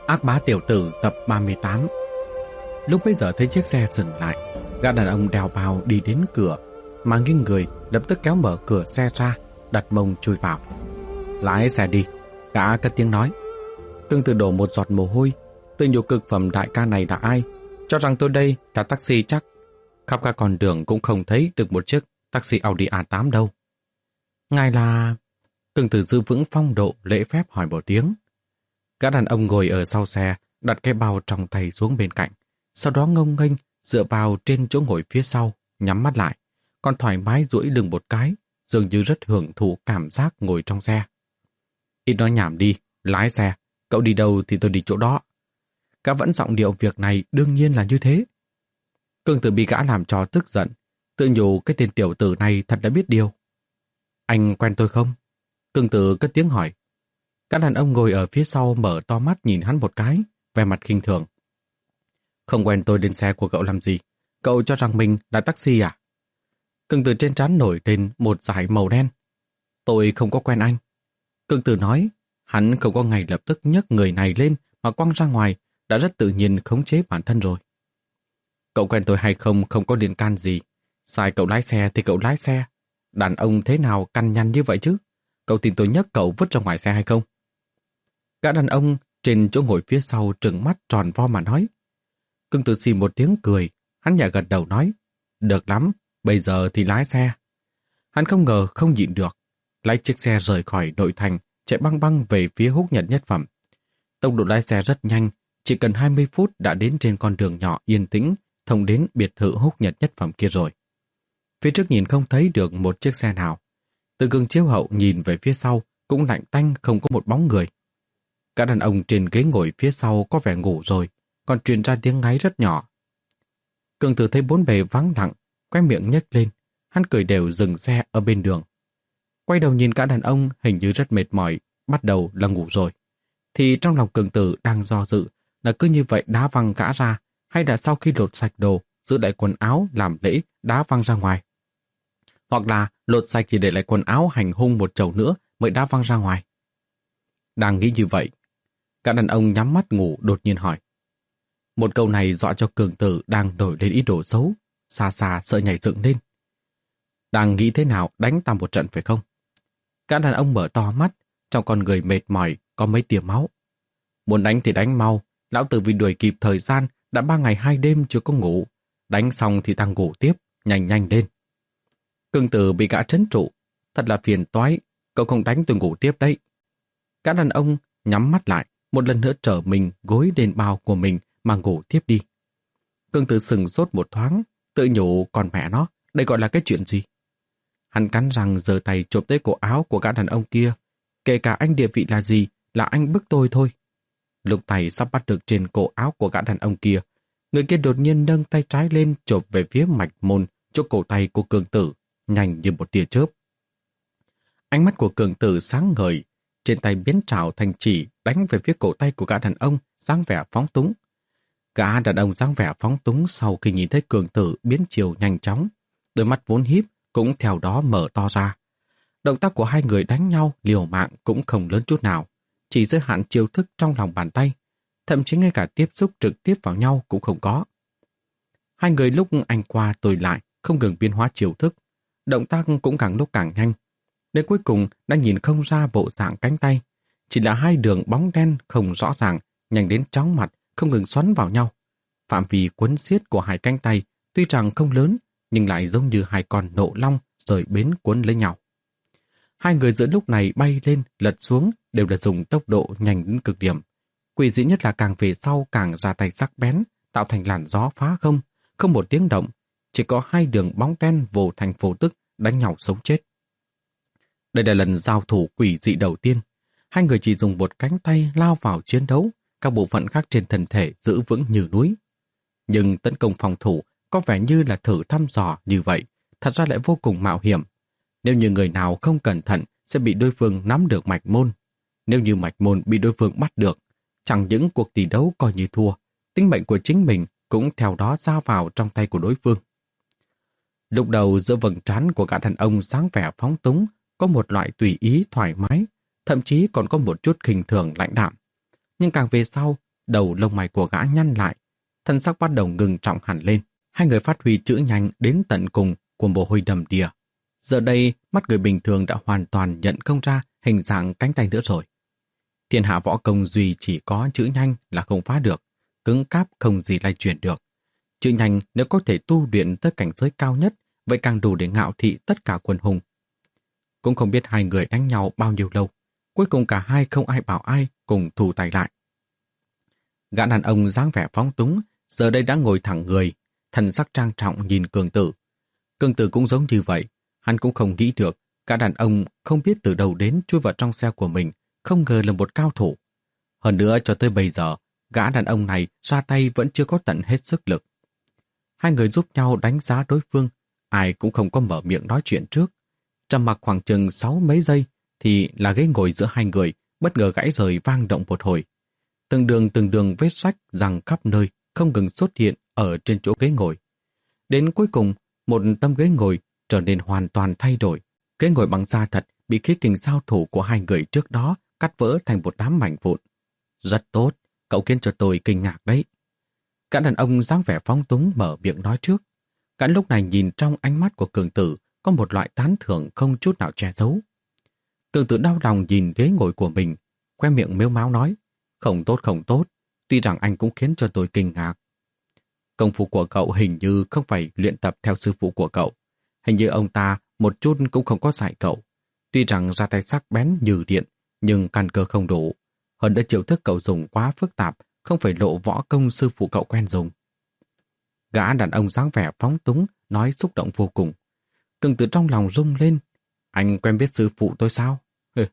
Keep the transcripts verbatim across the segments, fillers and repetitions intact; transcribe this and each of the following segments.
Ác bá tiểu tử tập ba mươi tám. Lúc bấy giờ thấy chiếc xe dừng lại, gã đàn ông đèo bào đi đến cửa, mà nghiêng người lập tức kéo mở cửa xe ra, đặt mông chui vào. Lái xe đi, gã cất tiếng nói. Tương tự đổ một giọt mồ hôi, tự nhủ cực phẩm đại ca này là ai, cho rằng tôi đây là taxi chắc. Khắp cả con đường cũng không thấy được một chiếc taxi Audi a tám đâu. Ngài là... Tương tự giữ vững phong độ lễ phép hỏi một tiếng. Gã đàn ông ngồi ở sau xe, đặt cái bao trong tay xuống bên cạnh, sau đó ngông nghênh dựa vào trên chỗ ngồi phía sau, nhắm mắt lại, còn thoải mái duỗi lưng một cái, dường như rất hưởng thụ cảm giác ngồi trong xe. Ít nói nhảm đi, lái xe, cậu đi đâu thì tôi đi chỗ đó. Gã vẫn giọng điệu việc này đương nhiên là như thế. Cương Tử bị gã làm cho tức giận, tự nhủ cái tên tiểu tử này thật đã biết điều. Anh quen tôi không? Cương Tử cất tiếng hỏi. Các đàn ông ngồi ở phía sau mở to mắt nhìn hắn một cái, vẻ mặt khinh thường. Không quen tôi lên xe của cậu làm gì? Cậu cho rằng mình là taxi à? Cương Tử trên trán nổi lên một dải màu đen. Tôi không có quen anh. Cương Tử nói, hắn không có ngày lập tức nhấc người này lên mà quăng ra ngoài, đã rất tự nhiên khống chế bản thân rồi. Cậu quen tôi hay không không có liên can gì. Sai cậu lái xe thì cậu lái xe. Đàn ông thế nào căn nhăn như vậy chứ? Cậu tin tôi nhấc cậu vứt ra ngoài xe hay không? Gã đàn ông trên chỗ ngồi phía sau trừng mắt tròn vo mà nói. Cương Tử xì một tiếng cười, hắn nhẹ gật đầu nói. Được lắm, bây giờ thì lái xe. Hắn không ngờ không nhịn được, lái chiếc xe rời khỏi nội thành, chạy băng băng về phía Húc Nhật Nhất Phẩm. Tốc độ lái xe rất nhanh, chỉ cần hai mươi phút đã đến trên con đường nhỏ yên tĩnh, thông đến biệt thự Húc Nhật Nhất Phẩm kia rồi. Phía trước nhìn không thấy được một chiếc xe nào. Từ gương chiếu hậu nhìn về phía sau cũng lạnh tanh không có một bóng người. Cả đàn ông trên ghế ngồi phía sau có vẻ ngủ rồi, còn truyền ra tiếng ngáy rất nhỏ. Cường Tử thấy bốn bề vắng lặng, quay miệng nhếch lên, hắn cười đều dừng xe ở bên đường. Quay đầu nhìn cả đàn ông hình như rất mệt mỏi, bắt đầu là ngủ rồi. Thì trong lòng Cường Tử đang do dự là cứ như vậy đá văng gã ra, hay là sau khi lột sạch đồ, giữ lại quần áo làm lễ đá văng ra ngoài. Hoặc là lột sạch chỉ để lại quần áo hành hung một chầu nữa mới đá văng ra ngoài. Đang nghĩ như vậy, cả đàn ông nhắm mắt ngủ đột nhiên hỏi. Một câu này dọa cho Cường Tử đang nổi lên ý đồ xấu, xa xa sợ nhảy dựng lên. Đang nghĩ thế nào đánh ta một trận phải không? Cả đàn ông mở to mắt, trong con người mệt mỏi có mấy tia máu. Muốn đánh thì đánh mau, lão tử vì đuổi kịp thời gian đã ba ngày hai đêm chưa có ngủ. Đánh xong thì tăng ngủ tiếp, nhanh nhanh lên. Cường Tử bị gã trấn trụ, thật là phiền toái, cậu không đánh tôi ngủ tiếp đấy. Cả đàn ông nhắm mắt lại, một lần nữa trở mình gối lên bao của mình mà ngủ tiếp đi. Cường Tử sừng sốt một thoáng, tự nhủ còn mẹ nó, đây gọi là cái chuyện gì? Hắn cắn răng giơ tay chộp tới cổ áo của gã đàn ông kia, kể cả anh địa vị là gì, là anh bức tôi thôi. Lúc tay sắp bắt được trên cổ áo của gã đàn ông kia, người kia đột nhiên nâng tay trái lên chộp về phía mạch môn chỗ cổ tay của Cường Tử, nhanh như một tia chớp. Ánh mắt của Cường Tử sáng ngời, trên tay biến trảo thành chỉ đánh về phía cổ tay của gã đàn ông dáng vẻ phóng túng. Gã đàn ông dáng vẻ phóng túng sau khi nhìn thấy Cường Tử biến chiều nhanh chóng, đôi mắt vốn híp cũng theo đó mở to ra. Động tác của hai người đánh nhau liều mạng cũng không lớn chút nào, chỉ giới hạn chiêu thức trong lòng bàn tay, thậm chí ngay cả tiếp xúc trực tiếp vào nhau cũng không có. Hai người lúc anh qua tôi lại không ngừng biến hóa chiêu thức, động tác cũng càng lúc càng nhanh. Đến cuối cùng đã nhìn không ra bộ dạng cánh tay, chỉ là hai đường bóng đen không rõ ràng, nhanh đến chóng mặt, không ngừng xoắn vào nhau. Phạm vi quấn xiết của hai cánh tay tuy rằng không lớn, nhưng lại giống như hai con nộ long rời bến cuốn lấy nhau. Hai người giữa lúc này bay lên, lật xuống đều là dùng tốc độ nhanh đến cực điểm. Quỷ dị nhất là càng về sau càng ra tay sắc bén, tạo thành làn gió phá không, không một tiếng động, chỉ có hai đường bóng đen vô thành vô tức đánh nhau sống chết. Đây là lần giao thủ quỷ dị đầu tiên. Hai người chỉ dùng một cánh tay lao vào chiến đấu, các bộ phận khác trên thân thể giữ vững như núi. Nhưng tấn công phòng thủ có vẻ như là thử thăm dò như vậy, thật ra lại vô cùng mạo hiểm. Nếu như người nào không cẩn thận sẽ bị đối phương nắm được mạch môn. Nếu như mạch môn bị đối phương bắt được, chẳng những cuộc tỷ đấu coi như thua, tính mệnh của chính mình cũng theo đó ra vào trong tay của đối phương. Lúc đầu giữa vầng trán của gã đàn ông dáng vẻ phóng túng có một loại tùy ý thoải mái, thậm chí còn có một chút khinh thường lãnh đạm. Nhưng càng về sau, đầu lông mày của gã nhăn lại, thân sắc bắt đầu ngừng trọng hẳn lên. Hai người phát huy chữ nhanh đến tận cùng của mồ hôi đầm đìa. Giờ đây, mắt người bình thường đã hoàn toàn nhận không ra hình dạng cánh tay nữa rồi. Thiên hạ võ công duy chỉ có chữ nhanh là không phá được, cứng cáp không gì lay chuyển được. Chữ nhanh nếu có thể tu luyện tới cảnh giới cao nhất, vậy càng đủ để ngạo thị tất cả quân hùng. Cũng không biết hai người đánh nhau bao nhiêu lâu, cuối cùng cả hai không ai bảo ai cùng thù tay lại. Gã đàn ông dáng vẻ phóng túng, giờ đây đã ngồi thẳng người, thần sắc trang trọng nhìn Cường Tử. Cường Tử cũng giống như vậy, hắn cũng không nghĩ được, gã đàn ông không biết từ đầu đến chui vào trong xe của mình, không ngờ là một cao thủ. Hơn nữa cho tới bây giờ, gã đàn ông này ra tay vẫn chưa có tận hết sức lực. Hai người giúp nhau đánh giá đối phương, ai cũng không có mở miệng nói chuyện trước. Trầm mặc khoảng chừng sáu mấy giây thì là ghế ngồi giữa hai người bất ngờ gãy rời vang động một hồi. Từng đường từng đường vết rách giằng khắp nơi không ngừng xuất hiện ở trên chỗ ghế ngồi. Đến cuối cùng, một tấm ghế ngồi trở nên hoàn toàn thay đổi. Ghế ngồi bằng da thật bị khí kình giao thủ của hai người trước đó cắt vỡ thành một đám mảnh vụn. Rất tốt, cậu khiến cho tôi kinh ngạc đấy. Cả đàn ông dáng vẻ phóng túng mở miệng nói trước. Cả lúc này nhìn trong ánh mắt của Cường Tử có một loại tán thưởng không chút nào che giấu. Cường Tử đau lòng nhìn ghế ngồi của mình, khoe miệng mếu máo nói, không tốt không tốt, tuy rằng anh cũng khiến cho tôi kinh ngạc. Công phu của cậu hình như không phải luyện tập theo sư phụ của cậu. Hình như ông ta một chút cũng không có dạy cậu. Tuy rằng ra tay sắc bén như điện, nhưng căn cơ không đủ. Hơn nữa chiêu thức cậu dùng quá phức tạp, không phải lộ võ công sư phụ cậu quen dùng. Gã đàn ông dáng vẻ phóng túng, nói xúc động vô cùng. Cường Tử trong lòng rung lên. Anh quen biết sư phụ tôi sao?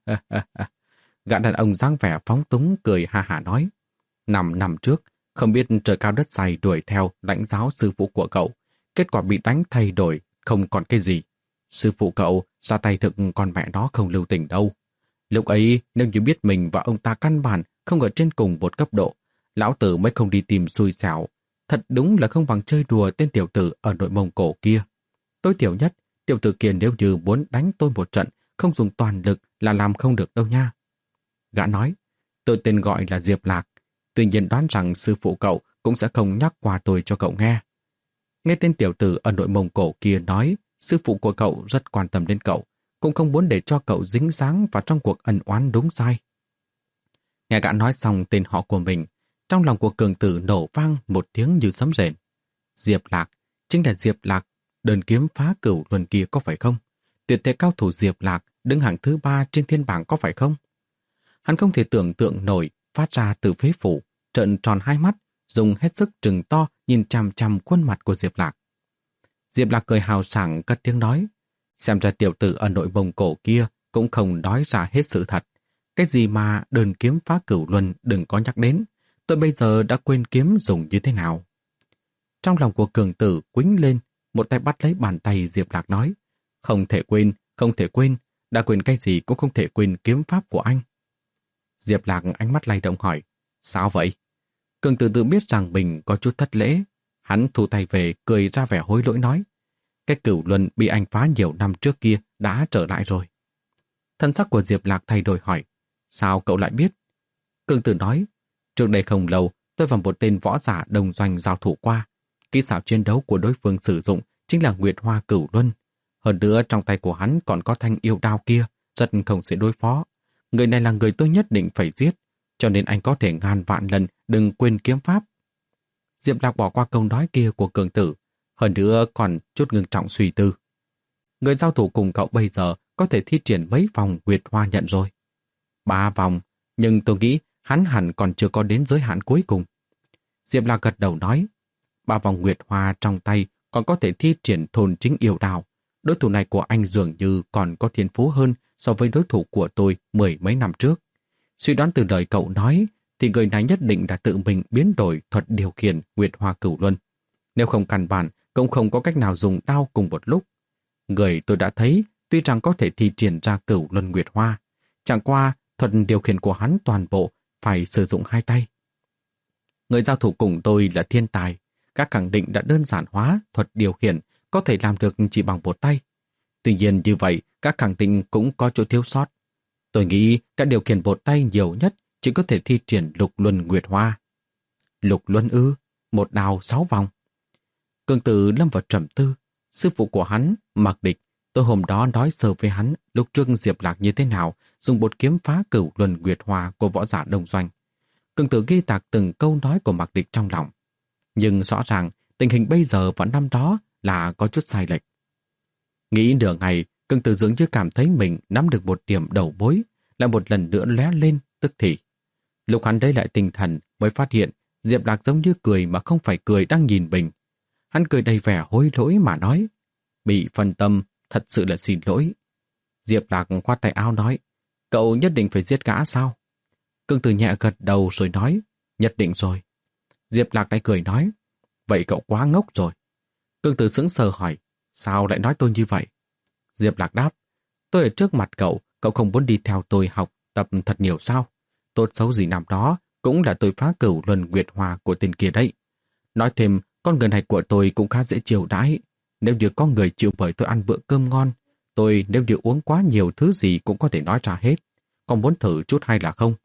Gã đàn ông dáng vẻ phóng túng cười ha hả nói. Năm năm trước, không biết trời cao đất dày đuổi theo lãnh giáo sư phụ của cậu. Kết quả bị đánh thay đổi, không còn cái gì. Sư phụ cậu ra tay thực con mẹ đó không lưu tình đâu. Lúc ấy, nếu như biết mình và ông ta căn bản không ở trên cùng một cấp độ, lão tử mới không đi tìm xui xẻo. Thật đúng là không bằng chơi đùa tên tiểu tử ở nội Mông Cổ kia. Tối thiểu nhất, tiểu tử kia nếu như muốn đánh tôi một trận, không dùng toàn lực là làm không được đâu nha. Gã nói, tôi tên gọi là Diệp Lạc, tuy nhiên đoán rằng sư phụ cậu cũng sẽ không nhắc qua tôi cho cậu nghe. Nghe tên tiểu tử ở nội Mông Cổ kia nói, sư phụ của cậu rất quan tâm đến cậu, cũng không muốn để cho cậu dính dáng vào trong cuộc ân oán đúng sai. Nghe gã nói xong tên họ của mình, trong lòng của Cường Tử nổ vang một tiếng như sấm rền. Diệp Lạc, chính là Diệp Lạc, đơn kiếm phá cửu luân kia có phải không? Tuyệt thế cao thủ Diệp Lạc đứng hạng thứ ba trên thiên bảng có phải không? Hắn không thể tưởng tượng nổi phát ra từ phế phủ, trợn tròn hai mắt, dùng hết sức trừng to nhìn chằm chằm khuôn mặt của Diệp Lạc. Diệp Lạc cười hào sảng cất tiếng nói, xem ra tiểu tử ở nội Mông Cổ kia cũng không nói ra hết sự thật. Cái gì mà đơn kiếm phá cửu luân đừng có nhắc đến, tôi bây giờ đã quên kiếm dùng như thế nào. Trong lòng của Cường Tử quýnh lên, một tay bắt lấy bàn tay Diệp Lạc nói, không thể quên, không thể quên, đã quên cái gì cũng không thể quên kiếm pháp của anh. Diệp Lạc ánh mắt lay động hỏi, sao vậy? Cường Tử tự biết rằng mình có chút thất lễ, hắn thu tay về cười ra vẻ hối lỗi nói, cái cửu luân bị anh phá nhiều năm trước kia đã trở lại rồi. Thân sắc của Diệp Lạc thay đổi hỏi, sao cậu lại biết? Cường Tử nói, trước đây không lâu tôi và một tên võ giả đồng doanh giao thủ qua. Kỹ xảo chiến đấu của đối phương sử dụng chính là Nguyệt Hoa Cửu Luân. Hơn nữa trong tay của hắn còn có thanh yêu đao kia, rất không dễ đối phó. Người này là người tôi nhất định phải giết, cho nên anh có thể ngàn vạn lần đừng quên kiếm pháp. Diệp Lạc bỏ qua câu nói kia của Cường Tử, hơn nữa còn chút ngưng trọng suy tư. Người giao thủ cùng cậu bây giờ có thể thi triển mấy vòng Nguyệt Hoa nhận rồi. Ba vòng, nhưng tôi nghĩ hắn hẳn còn chưa có đến giới hạn cuối cùng. Diệp Lạc gật đầu nói, ba vòng Nguyệt Hoa trong tay còn có thể thi triển thôn chính yêu đào. Đối thủ này của anh dường như còn có thiên phú hơn so với đối thủ của tôi mười mấy năm trước. Suy đoán từ lời cậu nói, thì người này nhất định đã tự mình biến đổi thuật điều khiển Nguyệt Hoa Cửu Luân. Nếu không căn bản, cũng không có cách nào dùng đao cùng một lúc. Người tôi đã thấy, tuy rằng có thể thi triển ra Cửu Luân Nguyệt Hoa, chẳng qua thuật điều khiển của hắn toàn bộ phải sử dụng hai tay. Người giao thủ cùng tôi là thiên tài, các khẳng định đã đơn giản hóa thuật điều khiển có thể làm được chỉ bằng một tay. Tuy nhiên như vậy, các khẳng định cũng có chỗ thiếu sót. Tôi nghĩ các điều khiển một tay nhiều nhất chỉ có thể thi triển Lục Luân Nguyệt Hoa. Lục luân ư? Một đào sáu vòng. Cường Tử lâm vào trầm tư. Sư phụ của hắn, Mạc Địch, tôi hôm đó nói sơ với hắn lúc trước Diệp Lạc như thế nào dùng bột kiếm phá cửu luân nguyệt hòa của võ giả Đông Doanh. Cường Tử ghi tạc từng câu nói của Mạc Địch trong lòng. Nhưng rõ ràng tình hình bây giờ và năm đó là có chút sai lệch. Nghĩ nửa ngày, Cường Tử dường như cảm thấy mình nắm được một điểm đầu mối, lại một lần nữa lóe lên tức thì. Lúc hắn lấy lại tinh thần mới phát hiện Diệp Lạc giống như cười mà không phải cười đang nhìn mình. Hắn cười đầy vẻ hối lỗi mà nói, bị phân tâm, thật sự là xin lỗi. Diệp Lạc khoát tay áo nói, cậu nhất định phải giết gã sao? Cường Tử nhẹ gật đầu rồi nói, nhất định rồi. Diệp Lạc lại cười nói, vậy cậu quá ngốc rồi. Cường Tử sững sờ hỏi, sao lại nói tôi như vậy? Diệp Lạc đáp, tôi ở trước mặt cậu, cậu không muốn đi theo tôi học tập thật nhiều sao? Tốt xấu gì năm đó cũng là tôi phá cửu luân nguyệt hòa của tên kia đấy. Nói thêm, con người này của tôi cũng khá dễ chiều đãi. Nếu như có người chịu mời tôi ăn bữa cơm ngon, tôi nếu như uống quá nhiều thứ gì cũng có thể nói ra hết. Còn muốn thử chút hay là không?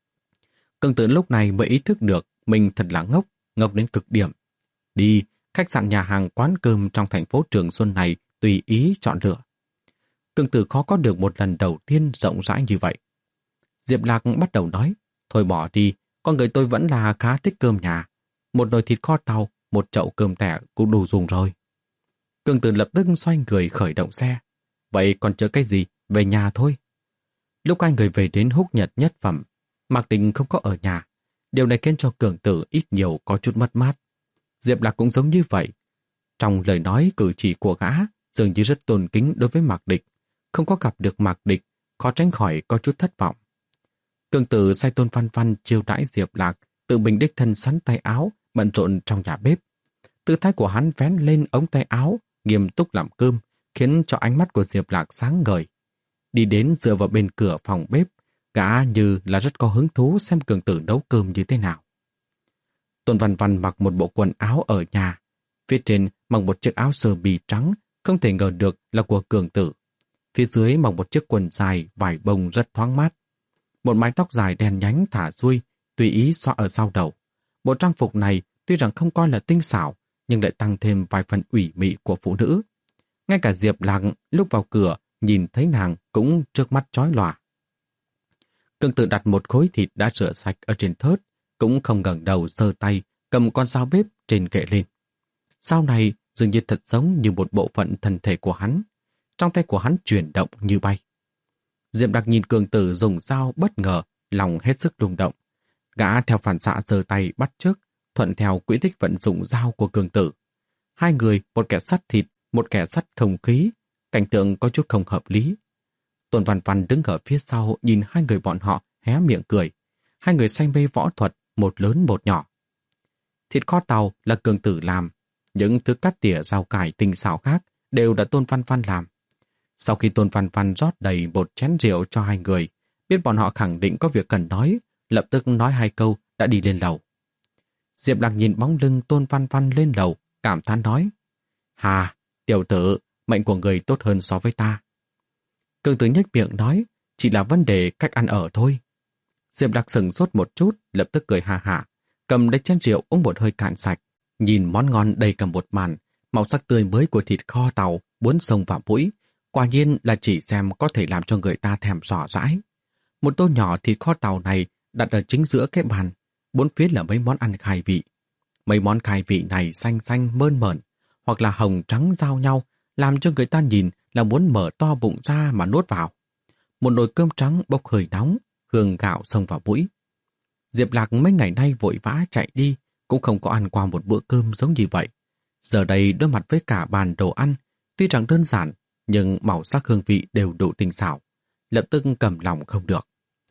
Cường Tử lúc này mới ý thức được mình thật là ngốc, ngốc đến cực điểm. Đi, khách sạn nhà hàng quán cơm trong thành phố Trường Xuân này tùy ý chọn lựa. Cường Tử khó có được một lần đầu tiên rộng rãi như vậy. Diệp Lạc bắt đầu nói, thôi bỏ đi, con người tôi vẫn là khá thích cơm nhà. Một nồi thịt kho tàu, một chậu cơm tẻ cũng đủ dùng rồi. Cường Tử lập tức xoay người khởi động xe. Vậy còn chờ cái gì? Về nhà thôi. Lúc hai người về đến Húc Nhật Nhất Phẩm, Mạc Đình không có ở nhà. Điều này khiến cho Cường Tử ít nhiều có chút mất mát. Diệp Lạc cũng giống như vậy. Trong lời nói cử chỉ của gã dường như rất tôn kính đối với Mạc Địch. Không có gặp được Mạc Địch, khó tránh khỏi có chút thất vọng. Cường Tử sai Tôn Văn Văn chiêu đãi Diệp Lạc, tự mình đích thân sắn tay áo, bận rộn trong nhà bếp. Tư thái của hắn vén lên ống tay áo, nghiêm túc làm cơm, khiến cho ánh mắt của Diệp Lạc sáng ngời. Đi đến dựa vào bên cửa phòng bếp, gã như là rất có hứng thú xem Cường Tử nấu cơm như thế nào. Tôn Văn Văn mặc một bộ quần áo ở nhà, phía trên mặc một chiếc áo sơ mi trắng, không thể ngờ được là của Cường Tử. Phía dưới mặc một chiếc quần dài vải bông rất thoáng mát. Một mái tóc dài đen nhánh thả xuôi, tùy ý xõa ở sau đầu. Bộ trang phục này tuy rằng không coi là tinh xảo, nhưng lại tăng thêm vài phần ủy mị của phụ nữ. Ngay cả Diệp Lạc lúc vào cửa nhìn thấy nàng cũng trước mắt chói lòa. Cường Tử đặt một khối thịt đã rửa sạch ở trên thớt, cũng không ngẩng đầu giơ tay cầm con dao bếp trên kệ lên. Dao này dường như thật giống như một bộ phận thân thể của hắn. Trong tay của hắn chuyển động như bay. Diệp Lạc nhìn Cường Tử dùng dao bất ngờ, lòng hết sức rung động. Gã theo phản xạ giơ tay bắt chước, thuận theo quỹ tích vận dụng dao của Cường Tử. Hai người, một kẻ sắt thịt, một kẻ sắt không khí, cảnh tượng có chút không hợp lý. Tôn Văn Văn đứng ở phía sau nhìn hai người bọn họ hé miệng cười. Hai người say mê võ thuật, một lớn một nhỏ. Thịt kho tàu là Cường Tử làm, những thứ cắt tỉa rau cải tinh xảo khác đều là Tôn Văn Văn làm. Sau khi Tôn Văn Văn rót đầy một chén rượu cho hai người, biết bọn họ khẳng định có việc cần nói, lập tức nói hai câu đã đi lên lầu. Diệp Lạc nhìn bóng lưng Tôn Văn Văn lên lầu, cảm thán nói, hà, tiểu tử, mệnh của người tốt hơn so với ta. Cường Tử nhếch miệng nói, chỉ là vấn đề cách ăn ở thôi. Diệp Lạc sững sốt một chút, lập tức cười hà hả, cầm lấy chén rượu uống một hơi cạn sạch, nhìn món ngon đầy cầm một màn, màu sắc tươi mới của thịt kho tàu muốn xông vào mũi, quả nhiên là chỉ xem có thể làm cho người ta thèm rõ rãi. Một tô nhỏ thịt kho tàu này đặt ở chính giữa cái bàn, bốn phía là mấy món ăn khai vị. Mấy món khai vị này xanh xanh mơn mởn, hoặc là hồng trắng giao nhau, làm cho người ta nhìn là muốn mở to bụng ra mà nuốt vào. Một nồi cơm trắng bốc hơi nóng, hương gạo xông vào mũi. Diệp Lạc mấy ngày nay vội vã chạy đi, cũng không có ăn qua một bữa cơm giống như vậy. Giờ đây đối mặt với cả bàn đồ ăn, tuy rằng đơn giản, nhưng màu sắc hương vị đều đủ tinh xảo, lập tức cầm lòng không được.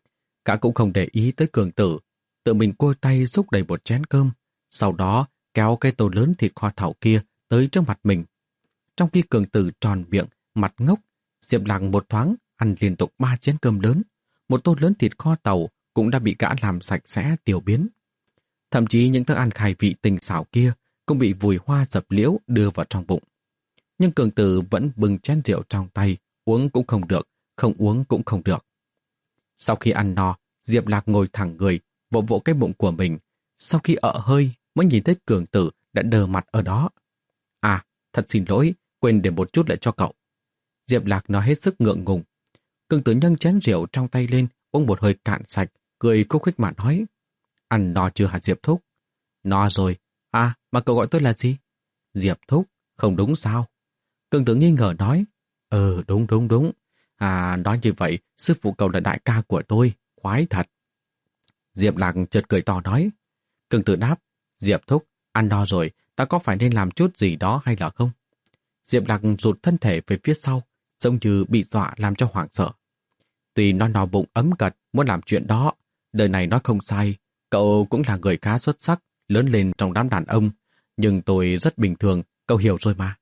Cả cũng không để ý tới Cường Tử, tự mình cua tay xúc đầy một chén cơm, sau đó kéo cái tô lớn thịt kho tàu kia tới trước mặt mình. Trong khi Cường Tử tròn miệng, mặt ngốc, Diệp Lạc một thoáng ăn liên tục ba chén cơm lớn, một tô lớn thịt kho tàu cũng đã bị gã làm sạch sẽ tiêu biến. Thậm chí những thức ăn khai vị tinh xảo kia cũng bị vùi hoa dập liễu đưa vào trong bụng. Nhưng Cường Tử vẫn bưng chén rượu trong tay, uống cũng không được, không uống cũng không được. Sau khi ăn no, Diệp Lạc ngồi thẳng người, vỗ vỗ cái bụng của mình, Sau khi ợ hơi mới nhìn thấy Cường Tử đã đờ mặt ở đó. À, thật xin lỗi, quên để một chút lại cho cậu. Diệp Lạc nói hết sức ngượng ngùng. Cường Tử nâng chén rượu trong tay lên, uống một hơi cạn sạch, cười khúc khích mà nói. Ăn no chưa hả Diệp Thúc? No rồi. À, mà cậu gọi tôi là gì? Diệp Thúc, không đúng sao? Cường Tử nghi ngờ nói. Ừ, đúng đúng đúng. À, nói như vậy, sư phụ cậu là đại ca của tôi, khoái thật. Diệp Lạc chợt cười to nói. Cường Tử đáp. Diệp Thúc, ăn no rồi, ta có phải nên làm chút gì đó hay là không? Diệp Lạc rụt thân thể về phía sau, giống như bị dọa làm cho hoảng sợ. Tuy nó no bụng ấm cật muốn làm chuyện đó, đời này nó không sai, cậu cũng là người khá xuất sắc, lớn lên trong đám đàn ông, nhưng tôi rất bình thường, cậu hiểu rồi mà.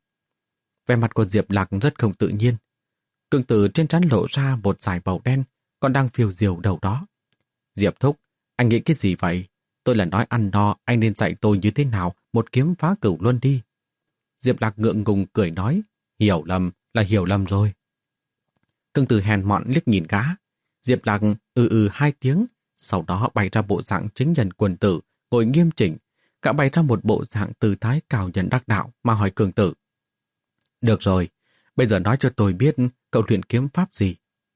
Vẻ mặt của Diệp Lạc rất không tự nhiên. Cường Tử trên trán lộ ra một dải màu đen, còn đang phiêu diều đầu đó. Diệp Thúc, anh nghĩ cái gì vậy? Tôi là nói ăn no, anh nên dạy tôi như thế nào một kiếm phá cửu luân đi. Diệp Lạc ngượng ngùng cười nói, hiểu lầm là hiểu lầm rồi. Cường Tử hèn mọn liếc nhìn gã. Diệp Lạc ừ ừ hai tiếng, sau đó bày ra bộ dạng chính nhân quân tử, ngồi nghiêm chỉnh. Gã bày ra một bộ dạng tư thái cao nhân đắc đạo mà hỏi Cường Tử. Được rồi, bây giờ nói cho tôi biết cậu luyện kiếm pháp gì.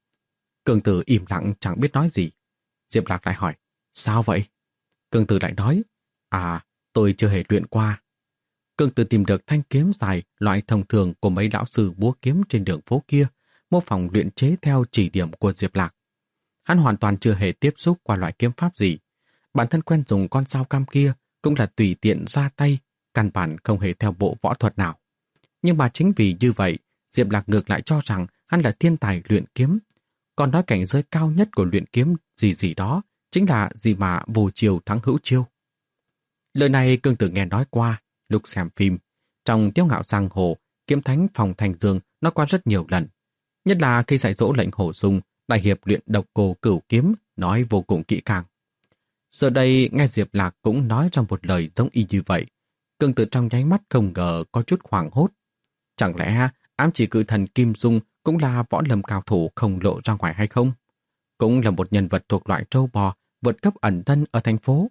Cường Tử im lặng chẳng biết nói gì. Diệp Lạc lại hỏi, sao vậy? Cường Tử lại nói, à, tôi chưa hề luyện qua. Cường Tử tìm được thanh kiếm dài loại thông thường của mấy lão sư búa kiếm trên đường phố kia, mô phỏng luyện chế theo chỉ điểm của Diệp Lạc. Hắn hoàn toàn chưa hề tiếp xúc qua loại kiếm pháp gì. Bản thân quen dùng con dao cam kia cũng là tùy tiện ra tay, căn bản không hề theo bộ võ thuật nào. Nhưng mà chính vì như vậy, Diệp Lạc ngược lại cho rằng hắn là thiên tài luyện kiếm. Còn nói cảnh giới cao nhất của luyện kiếm gì gì đó chính là gì mà vô chiêu thắng hữu chiêu. Lời này Cường Tử nghe nói qua lúc xem phim. Trong Tiếu Ngạo Giang Hồ, kiếm thánh Phòng Thành Dương nói qua rất nhiều lần. Nhất là khi dạy dỗ lệnh Hổ Dung, đại hiệp luyện độc cô cửu kiếm nói vô cùng kỹ càng. Giờ đây nghe Diệp Lạc cũng nói trong một lời giống y như vậy. Cường Tử trong nháy mắt không ngờ có chút hoảng hốt. Chẳng lẽ ám chỉ cự thần Kim Dung cũng là võ lâm cao thủ không lộ ra ngoài hay không? Cũng là một nhân vật thuộc loại trâu bò vượt cấp ẩn thân ở thành phố.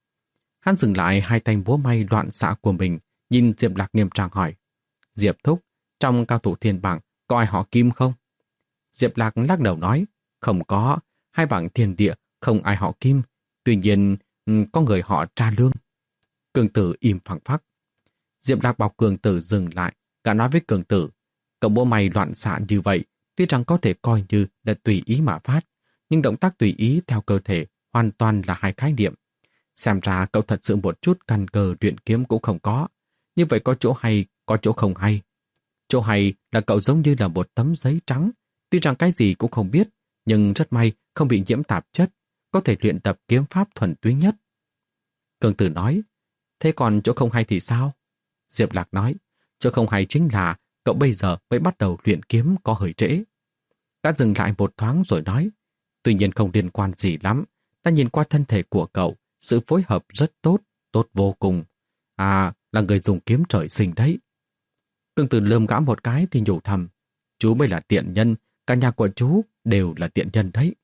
Hắn dừng lại hai tay búa may loạn xạ của mình, nhìn Diệp Lạc nghiêm trang hỏi. Diệp Thúc, trong cao thủ thiên bảng có ai họ Kim không? Diệp Lạc lắc đầu nói, không có, hai bảng thiên địa không ai họ Kim, tuy nhiên có người họ Tra Lương. Cường Tử im phăng phắc. Diệp Lạc bảo Cường Tử dừng lại, gã nói với Cường Tử, cậu búa may loạn xạ như vậy, tuy rằng có thể coi như là tùy ý mà phát, nhưng động tác tùy ý theo cơ thể hoàn toàn là hai khái niệm. Xem ra cậu thật sự một chút căn cơ luyện kiếm cũng không có. Như vậy có chỗ hay, có chỗ không hay. Chỗ hay là cậu giống như là một tấm giấy trắng, tuy rằng cái gì cũng không biết, nhưng rất may không bị nhiễm tạp chất, có thể luyện tập kiếm pháp thuần túy nhất. Cường Tử nói, thế còn chỗ không hay thì sao? Diệp Lạc nói, chỗ không hay chính là cậu bây giờ mới bắt đầu luyện kiếm có hơi trễ. Đã dừng lại một thoáng rồi nói, tuy nhiên không liên quan gì lắm, ta nhìn qua thân thể của cậu, sự phối hợp rất tốt, tốt vô cùng. À, là người dùng kiếm trời sinh đấy. Cường Tử lườm gã một cái thì nhủ thầm, chú mới là tiện nhân, cả nhà của chú đều là tiện nhân đấy.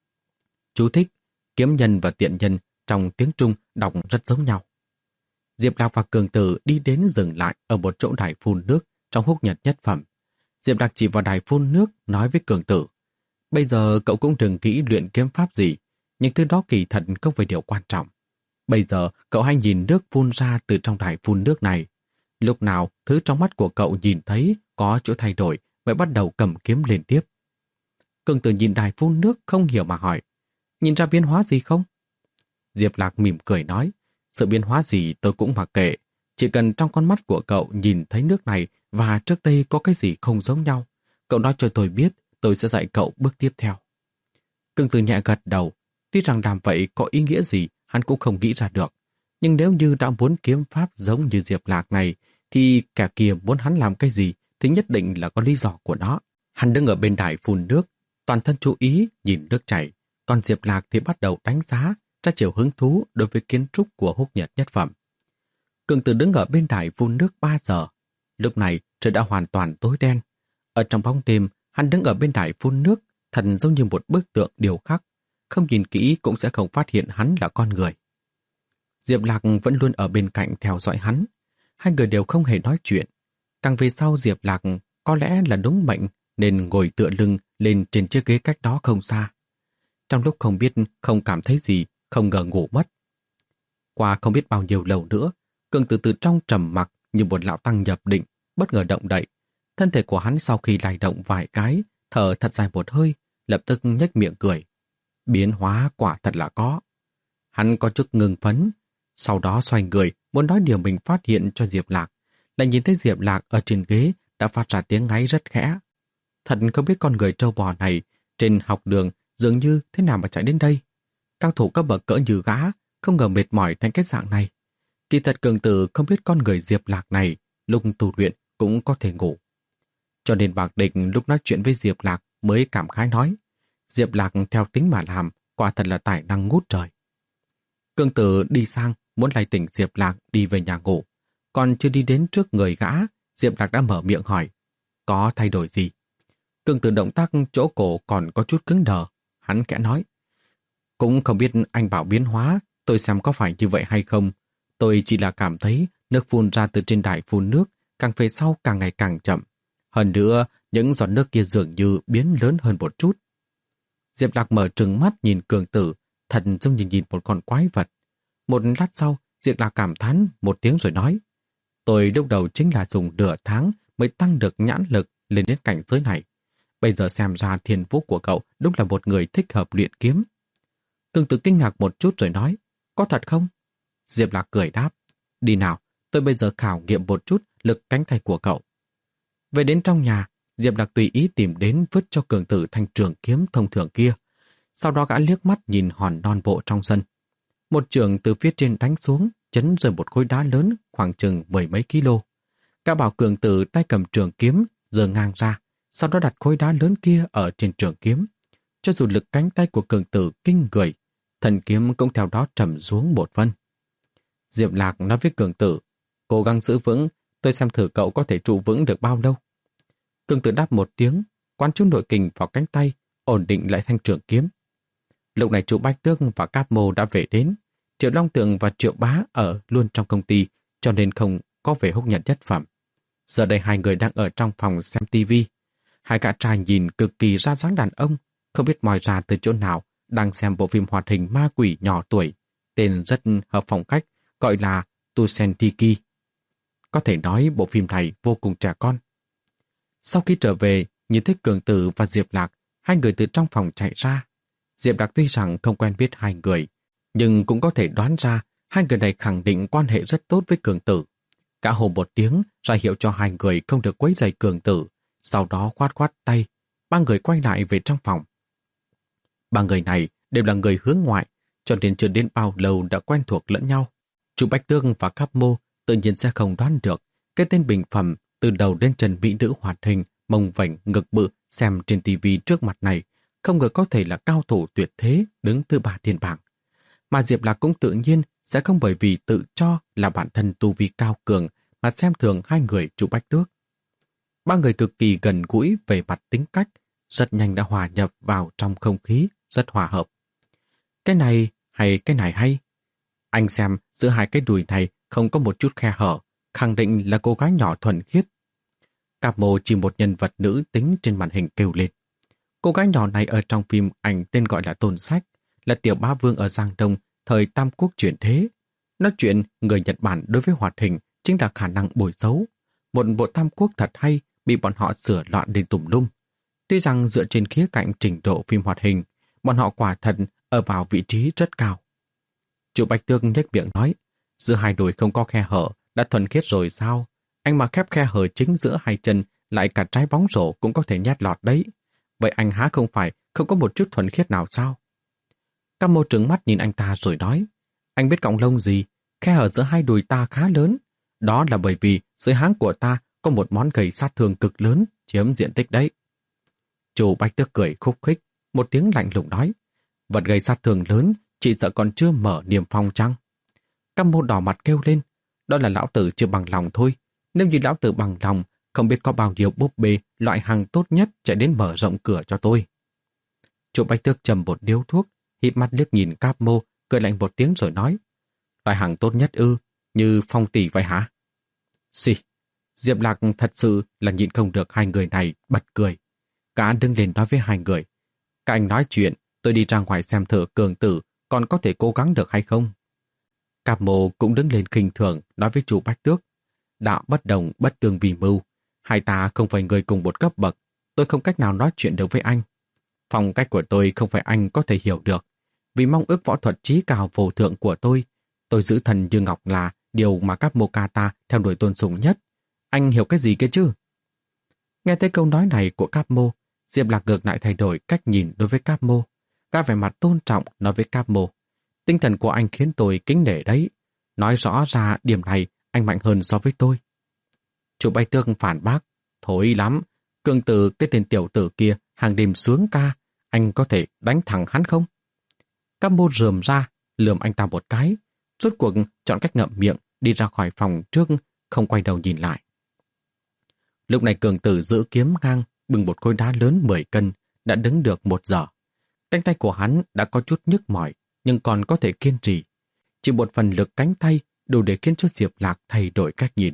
Chú thích, kiếm nhân và tiện nhân trong tiếng Trung đọc rất giống nhau. Diệp Lạc và Cường Tử đi đến dừng lại ở một chỗ đài phun nước trong Húc Nhật Nhất Phẩm. Diệp Lạc chỉ vào đài phun nước nói với Cường Tử, bây giờ cậu cũng đừng kỹ luyện kiếm pháp gì, nhưng thứ đó kỳ thật không phải điều quan trọng. Bây giờ cậu hãy nhìn nước phun ra từ trong đài phun nước này. Lúc nào thứ trong mắt của cậu nhìn thấy có chỗ thay đổi mới bắt đầu cầm kiếm lên tiếp. Cường Tử nhìn đài phun nước không hiểu mà hỏi, nhìn ra biến hóa gì không? Diệp Lạc mỉm cười nói, sự biến hóa gì tôi cũng mặc kệ, chỉ cần trong con mắt của cậu nhìn thấy nước này và trước đây có cái gì không giống nhau, cậu nói cho tôi biết, tôi sẽ dạy cậu bước tiếp theo. Cường Tử nhẹ gật đầu, tuy rằng làm vậy có ý nghĩa gì hắn cũng không nghĩ ra được, nhưng nếu như đã muốn kiếm pháp giống như Diệp Lạc này, thì kẻ kia muốn hắn làm cái gì thì nhất định là có lý do của nó. Hắn đứng ở bên đài phun nước, toàn thân chú ý nhìn nước chảy, còn Diệp Lạc thì bắt đầu đánh giá ra chiều hứng thú đối với kiến trúc của Húc Nhật Nhất Phẩm. Cường Tử đứng ở bên đài phun nước ba giờ. Lúc này trời đã hoàn toàn tối đen. Ở trong bóng đêm, hắn đứng ở bên đài phun nước, thật giống như một bức tượng điêu khắc. Không nhìn kỹ cũng sẽ không phát hiện hắn là con người. Diệp Lạc vẫn luôn ở bên cạnh theo dõi hắn. Hai người đều không hề nói chuyện. Càng về sau Diệp Lạc có lẽ là đúng mệnh nên ngồi tựa lưng lên trên chiếc ghế cách đó không xa. Trong lúc không biết, không cảm thấy gì, không ngờ ngủ mất. Qua không biết bao nhiêu lâu nữa, Cường từ từ trong trầm mặc như một lão tăng nhập định, bất ngờ động đậy. Thân thể của hắn sau khi lay động vài cái, thở thật dài một hơi, lập tức nhếch miệng cười. Biến hóa quả thật là có. Hắn có chút ngừng phấn, sau đó xoay người muốn nói điều mình phát hiện cho Diệp Lạc. Lại nhìn thấy Diệp Lạc ở trên ghế đã phát ra tiếng ngáy rất khẽ. Thật không biết con người trâu bò này trên học đường dường như thế nào mà chạy đến đây. Cao thủ cấp bậc cỡ như gã không ngờ mệt mỏi thành cái dạng này. Kỳ thật Cường Tử không biết con người Diệp Lạc này lúc tu luyện cũng có thể ngủ. Cho nên Bạc Định lúc nói chuyện với Diệp Lạc mới cảm khái nói, Diệp Lạc theo tính mà làm, quả thật là tài năng ngút trời. Cường Tử đi sang muốn lay tỉnh Diệp Lạc đi về nhà ngủ. Còn chưa đi đến trước người gã, Diệp Lạc đã mở miệng hỏi, có thay đổi gì? Cường Tử động tác chỗ cổ còn có chút cứng đờ. Hắn kẽ nói, cũng không biết anh bảo biến hóa, tôi xem có phải như vậy hay không. Tôi chỉ là cảm thấy nước phun ra từ trên đài phun nước càng về sau càng ngày càng chậm. Hơn nữa, những giọt nước kia dường như biến lớn hơn một chút. Diệp Lạc mở trừng mắt nhìn Cường Tử, thật giống như nhìn một con quái vật. Một lát sau, Diệp Lạc cảm thán một tiếng rồi nói, tôi lúc đầu chính là dùng nửa tháng mới tăng được nhãn lực lên đến cảnh giới này. Bây giờ xem ra thiên phú của cậu đúng là một người thích hợp luyện kiếm. Cường Tử kinh ngạc một chút rồi nói, có thật không? Diệp Lạc cười đáp, đi nào, tôi bây giờ khảo nghiệm một chút lực cánh tay của cậu. Về đến trong nhà, Diệp Lạc tùy ý tìm đến vứt cho Cường Tử thanh trường kiếm thông thường kia. Sau đó gã liếc mắt nhìn hòn non bộ trong sân. Một trường từ phía trên đánh xuống, chấn rơi một khối đá lớn khoảng chừng mười mấy kilo. Gã bảo Cường Tử tay cầm trường kiếm, giơ ngang ra, sau đó đặt khối đá lớn kia ở trên trường kiếm. Cho dù lực cánh tay của Cường Tử kinh người, thần kiếm cũng theo đó trầm xuống một phân. Diệp Lạc nói với Cường Tử, cố gắng giữ vững, tôi xem thử cậu có thể trụ vững được bao lâu. Cường Tử đáp một tiếng, quán chú nội kình vào cánh tay, ổn định lại thanh trường kiếm. Lúc này chú Bách Tước và Cáp Mô đã về đến. Triệu Long Tượng và Triệu Bá ở luôn trong công ty, cho nên không có về húc nhận nhất phẩm. Giờ đây hai người đang ở trong phòng xem tivi. Hai gã trai nhìn cực kỳ ra dáng đàn ông, không biết moi ra từ chỗ nào, đang xem bộ phim hoạt hình ma quỷ nhỏ tuổi, tên rất hợp phong cách, gọi là Tusentiki. Có thể nói bộ phim này vô cùng trẻ con. Sau khi trở về, nhìn thấy Cường Tử và Diệp Lạc, hai người từ trong phòng chạy ra. Diệp Lạc tuy rằng không quen biết hai người, nhưng cũng có thể đoán ra hai người này khẳng định quan hệ rất tốt với Cường Tử. Cả hồ một tiếng ra hiệu cho hai người không được quấy rầy Cường Tử, sau đó khoát khoát tay, ba người quay lại về trong phòng. Ba người này đều là người hướng ngoại, cho nên chưa đến bao lâu đã quen thuộc lẫn nhau. Chú Bách Tương và Cáp Mô tự nhiên sẽ không đoán được cái tên bình phẩm từ đầu đến chân mỹ nữ hoạt hình, mông vảnh, ngực bự xem trên tivi trước mặt này, không ngờ có thể là cao thủ tuyệt thế đứng thứ ba thiên bảng. Mà Diệp Lạc cũng tự nhiên sẽ không bởi vì tự cho là bản thân tu vi cao cường mà xem thường hai người chú Bách Tước. Ba người cực kỳ gần gũi về mặt tính cách, rất nhanh đã hòa nhập vào trong không khí, rất hòa hợp. Cái này hay cái này hay. Anh xem giữa hai cái đùi này không có một chút khe hở, khẳng định là cô gái nhỏ thuần khiết. Cáp Mô chỉ một nhân vật nữ tính trên màn hình kêu lên. Cô gái nhỏ này ở trong phim ảnh tên gọi là Tôn Sách, là tiểu bá vương ở Giang Đông, thời Tam Quốc chuyển thế. Nói chuyện người Nhật Bản đối với hoạt hình chính là khả năng bồi xấu. Một bộ Tam Quốc thật hay bị bọn họ sửa loạn đến tùm lum. Tuy rằng dựa trên khía cạnh trình độ phim hoạt hình, bọn họ quả thật ở vào vị trí rất cao. Chú Bạch Tương nhếch miệng nói, giữa hai đùi không có khe hở, đã thuần khiết rồi sao? Anh mà khép khe hở chính giữa hai chân, lại cả trái bóng rổ cũng có thể nhét lọt đấy. Vậy anh há không phải không có một chút thuần khiết nào sao? Cáp Mô trừng mắt nhìn anh ta rồi nói, anh biết cọng lông gì? Khe hở giữa hai đùi ta khá lớn. Đó là bởi vì dưới háng của ta có một món gậy sát thương cực lớn chiếm diện tích đấy. Chú Bách Tước cười khúc khích, một tiếng lạnh lùng nói, vật gây sát thương lớn chỉ sợ còn chưa mở niềm phong chăng? Cáp Mô đỏ mặt kêu lên, đó là lão tử chưa bằng lòng thôi. Nếu như lão tử bằng lòng, không biết có bao nhiêu búp bê loại hàng tốt nhất chạy đến mở rộng cửa cho tôi. Chú Bách Tước trầm một điếu thuốc, híp mắt liếc nhìn Cáp Mô, cười lạnh một tiếng rồi nói, Đại hàng tốt nhất ư, như Phong tỷ vậy hả? Xì, Diệp Lạc thật sự là nhịn không được hai người này bật cười. Cả đứng lên nói với hai người. Các anh nói chuyện, tôi đi ra ngoài xem thử cường tử còn có thể cố gắng được hay không. Cạp Mộ cũng đứng lên khinh thường nói với chủ Bách Tước. Đạo bất đồng bất tương vì mưu. Hai ta không phải người cùng một cấp bậc. Tôi không cách nào nói chuyện được với anh. Phong cách của tôi không phải anh có thể hiểu được. Vì mong ước võ thuật trí cao vô thượng của tôi, tôi giữ thần như ngọc là điều mà các Mokata theo đuổi tôn sùng nhất. Anh hiểu cái gì kia chứ? Nghe thấy câu nói này của Cáp Mô, Diệp Lạc ngược lại thay đổi cách nhìn đối với Cáp Mô. Gã vẻ mặt tôn trọng nói với Cáp Mô. Tinh thần của anh khiến tôi kính nể đấy. Nói rõ ra điểm này anh mạnh hơn so với tôi. Chủ Bạch Tước phản bác. Thối lắm. Cường tử cái tên tiểu tử kia hàng đêm sướng ca. Anh có thể đánh thẳng hắn không? Cáp Mô rườm ra, lườm anh ta một cái. Rốt cuộc chọn cách ngậm miệng đi ra khỏi phòng trước, không quay đầu nhìn lại. Lúc này cường tử giữ kiếm ngang, bưng một khối đá lớn mười cân, đã đứng được một giờ. Cánh tay của hắn đã có chút nhức mỏi, nhưng còn có thể kiên trì. Chỉ một phần lực cánh tay đủ để khiến cho Diệp Lạc thay đổi cách nhìn.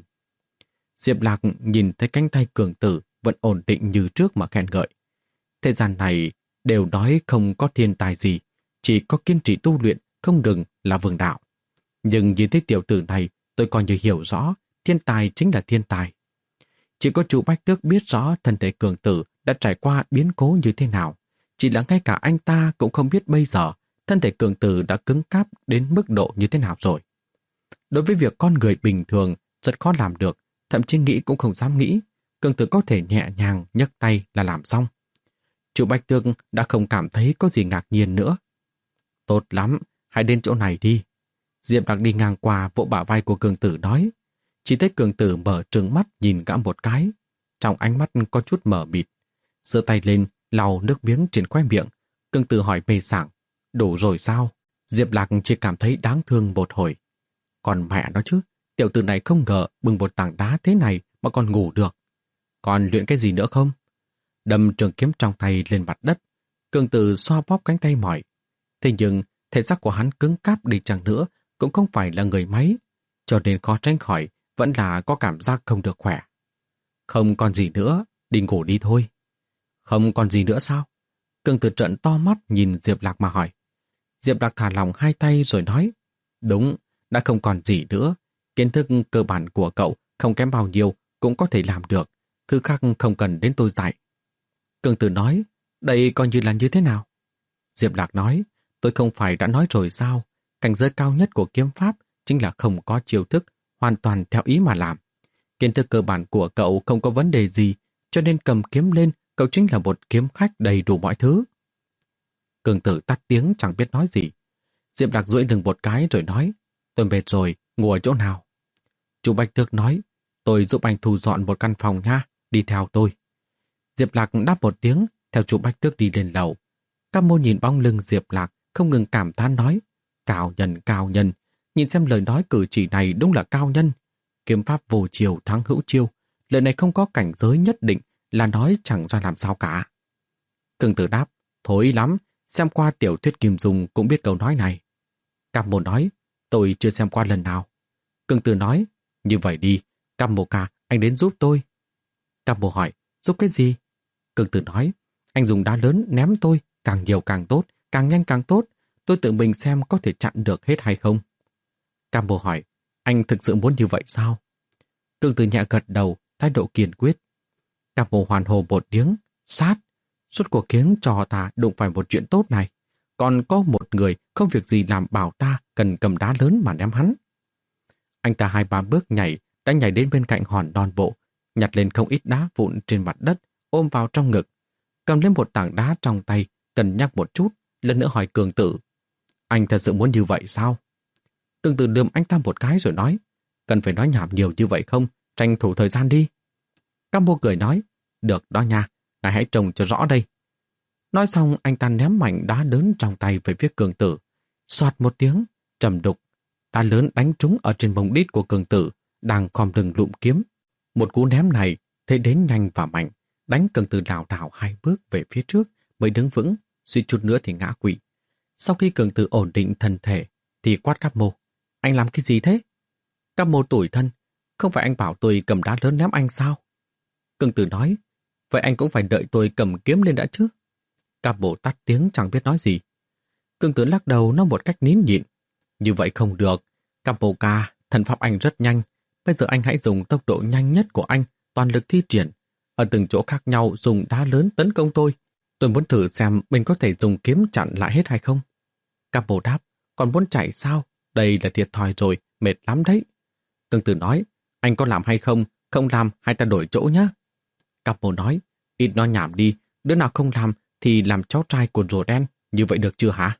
Diệp Lạc nhìn thấy cánh tay cường tử vẫn ổn định như trước mà khen ngợi. Thế gian này đều nói không có thiên tài gì, chỉ có kiên trì tu luyện không ngừng là vương đạo. Nhưng nhìn thấy tiểu tử này, tôi coi như hiểu rõ, thiên tài chính là thiên tài. Chỉ có chủ Bách Tước biết rõ thân thể cường tử đã trải qua biến cố như thế nào. Chỉ là ngay cả anh ta cũng không biết bây giờ thân thể cường tử đã cứng cáp đến mức độ như thế nào rồi. Đối với việc con người bình thường rất khó làm được, thậm chí nghĩ cũng không dám nghĩ, cường tử có thể nhẹ nhàng nhấc tay là làm xong. Chủ Bách Tước đã không cảm thấy có gì ngạc nhiên nữa. Tốt lắm, hãy đến chỗ này đi. Diệp Lạc đi ngang qua vỗ bả vai của cường tử nói. Chỉ thấy cường tử mở trừng mắt nhìn gã một cái. Trong ánh mắt có chút mờ mịt. Giơ tay lên, lau nước miếng trên khóe miệng. Cường tử hỏi mê sảng. Đủ rồi sao? Diệp Lạc chỉ cảm thấy đáng thương một hồi. Còn mẹ nó chứ, tiểu tử này không ngờ bưng một tảng đá thế này mà còn ngủ được. Còn luyện cái gì nữa không? Đâm trường kiếm trong tay lên mặt đất. Cường tử xoa bóp cánh tay mỏi. Thế nhưng thể xác của hắn cứng cáp đi chăng nữa cũng không phải là người máy, cho nên khó tránh khỏi vẫn là có cảm giác không được khỏe. Không còn gì nữa, đi ngủ đi thôi. Không còn gì nữa sao? Cường tử trợn to mắt nhìn Diệp Lạc mà hỏi. Diệp Lạc thả lỏng hai tay rồi nói. Đúng, đã không còn gì nữa. Kiến thức cơ bản của cậu không kém bao nhiêu cũng có thể làm được. Thứ khác không cần đến tôi dạy. Cường tử nói, đây coi như là như thế nào? Diệp Lạc nói, tôi không phải đã nói rồi sao? Cảnh giới cao nhất của kiếm pháp chính là không có chiêu thức, hoàn toàn theo ý mà làm. Kiến thức cơ bản của cậu không có vấn đề gì, cho nên cầm kiếm lên, cậu chính là một kiếm khách đầy đủ mọi thứ. Cường tử tắt tiếng chẳng biết nói gì. Diệp Lạc duỗi lưng một cái rồi nói, tôi mệt rồi, ngủ ở chỗ nào? Chủ Bạch Tước nói, tôi giúp anh thu dọn một căn phòng nha, đi theo tôi. Diệp Lạc đáp một tiếng, theo chủ Bạch Tước đi lên lầu. Các môn nhìn bóng lưng Diệp Lạc không ngừng cảm thán nói, cao nhân, cao nhân, nhìn xem lời nói cử chỉ này đúng là cao nhân. Kiếm pháp vô chiều thắng hữu chiêu, lời này không có cảnh giới nhất định là nói chẳng ra làm sao cả. Cường tử đáp, thối lắm, xem qua tiểu thuyết Kim Dung cũng biết câu nói này. Cam Mô nói, tôi chưa xem qua lần nào. Cường tử nói, như vậy đi, Cam Mô ca, anh đến giúp tôi. Cam Mô hỏi, giúp cái gì? Cường tử nói, anh dùng đá lớn ném tôi, càng nhiều càng tốt, càng nhanh càng tốt, tôi tự mình xem có thể chặn được hết hay không. Cam Mô hỏi, anh thực sự muốn như vậy sao? Cường tử nhẹ gật đầu, thái độ kiên quyết. Cam Mô hoàn hồ một tiếng, sát. Suốt cuộc khiến cho ta đụng phải một chuyện tốt này. Còn có một người không việc gì làm bảo ta cần cầm đá lớn mà ném hắn. Anh ta hai ba bước nhảy, đã nhảy đến bên cạnh hòn đòn bộ, nhặt lên không ít đá vụn trên mặt đất, ôm vào trong ngực. Cầm lên một tảng đá trong tay, cân nhắc một chút, lần nữa hỏi cường tử. Anh thật sự muốn như vậy sao? Cường tử lườm anh ta một cái rồi nói, cần phải nói nhảm nhiều như vậy không? Tranh thủ thời gian đi. Cam Mô cười nói, được đó nha, ngài hãy trông cho rõ đây. Nói xong anh ta ném mảnh đá lớn trong tay về phía cường tử. Xoạt một tiếng, trầm đục. Đá lớn đánh trúng ở trên mông đít của cường tử, đang khom lưng lụm kiếm. Một cú ném này thấy đến nhanh và mạnh, đánh cường tử lảo đảo hai bước về phía trước mới đứng vững, suy chút nữa thì ngã quỵ. Sau khi cường tử ổn định thân thể, thì quát Cáp Mô. Anh làm cái gì thế? Các mô tủi thân, không phải anh bảo tôi cầm đá lớn ném anh sao? Cương Tử nói, vậy anh cũng phải đợi tôi cầm kiếm lên đã chứ. Các bộ tắt tiếng chẳng biết nói gì. Cương Tử lắc đầu nói một cách nín nhịn. Như vậy không được. Các bộ ca, thần pháp anh rất nhanh. Bây giờ anh hãy dùng tốc độ nhanh nhất của anh, toàn lực thi triển. Ở từng chỗ khác nhau dùng đá lớn tấn công tôi. Tôi muốn thử xem mình có thể dùng kiếm chặn lại hết hay không. Các bộ đáp, còn muốn chạy sao? Đây là thiệt thòi rồi, mệt lắm đấy. Cương Tử nói, anh có làm hay không? Không làm, hai ta đổi chỗ nhé. Các bộ nói, ít nói nhảm đi, đứa nào không làm thì làm cháu trai của rùa đen, như vậy được chưa hả?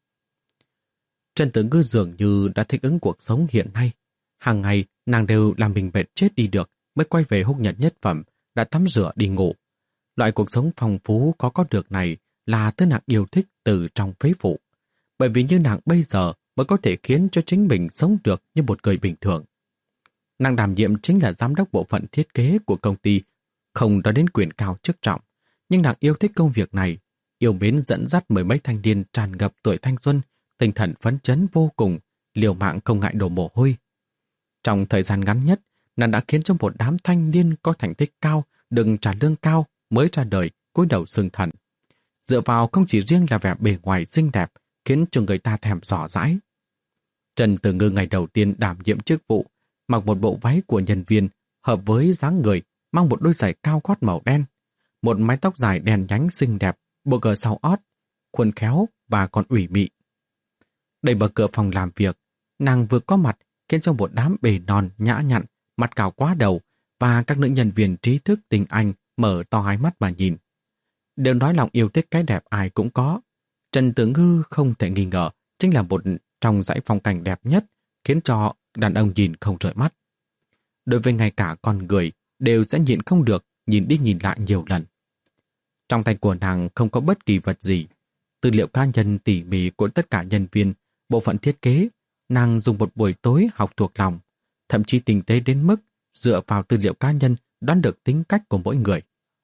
Trần Tử Ngư dường như đã thích ứng cuộc sống hiện nay. Hàng ngày, nàng đều làm mình mệt chết đi được mới quay về húc nhật nhất phẩm, đã tắm rửa đi ngủ. Loại cuộc sống phong phú có có được này là thứ nàng yêu thích từ trong phế phủ. Bởi vì như nàng bây giờ mới có thể khiến cho chính mình sống được như một người bình thường. Nàng đảm nhiệm chính là giám đốc bộ phận thiết kế của công ty, không nói đến quyền cao chức trọng, nhưng nàng yêu thích công việc này, yêu mến dẫn dắt mười mấy thanh niên tràn ngập tuổi thanh xuân, tinh thần phấn chấn vô cùng, liều mạng không ngại đổ mồ hôi. Trong thời gian ngắn nhất, nàng đã khiến cho một đám thanh niên có thành tích cao, đừng trả lương cao, mới ra đời, cúi đầu xưng thần. Dựa vào không chỉ riêng là vẻ bề ngoài xinh đẹp, khiến cho người ta thèm dò dãi. Trần Tử Ngư ngày đầu tiên đảm nhiệm chức vụ, mặc một bộ váy của nhân viên, hợp với dáng người, mang một đôi giày cao gót màu đen, một mái tóc dài đen nhánh xinh đẹp, bộ cờ sau ót, khuôn khéo và còn ủy mị. Đẩy mở cửa phòng làm việc, nàng vừa có mặt khiến cho một đám bề non nhã nhặn, mặt cào quá đầu và các nữ nhân viên trí thức tình anh mở to hai mắt mà nhìn. Đều nói lòng yêu thích cái đẹp ai cũng có. Trần Tử Ngư không thể nghi ngờ chính là một trong dãy phong cảnh đẹp nhất, khiến cho đàn ông nhìn không rời mắt. Đối với ngay cả con người đều sẽ nhịn không được, nhìn đi nhìn lại nhiều lần. Trong tay của nàng không có bất kỳ vật gì. Tư liệu cá nhân tỉ mỉ của tất cả nhân viên, bộ phận thiết kế, nàng dùng một buổi tối học thuộc lòng, thậm chí tinh tế đến mức dựa vào tư liệu cá nhân đoán được tính cách của mỗi người.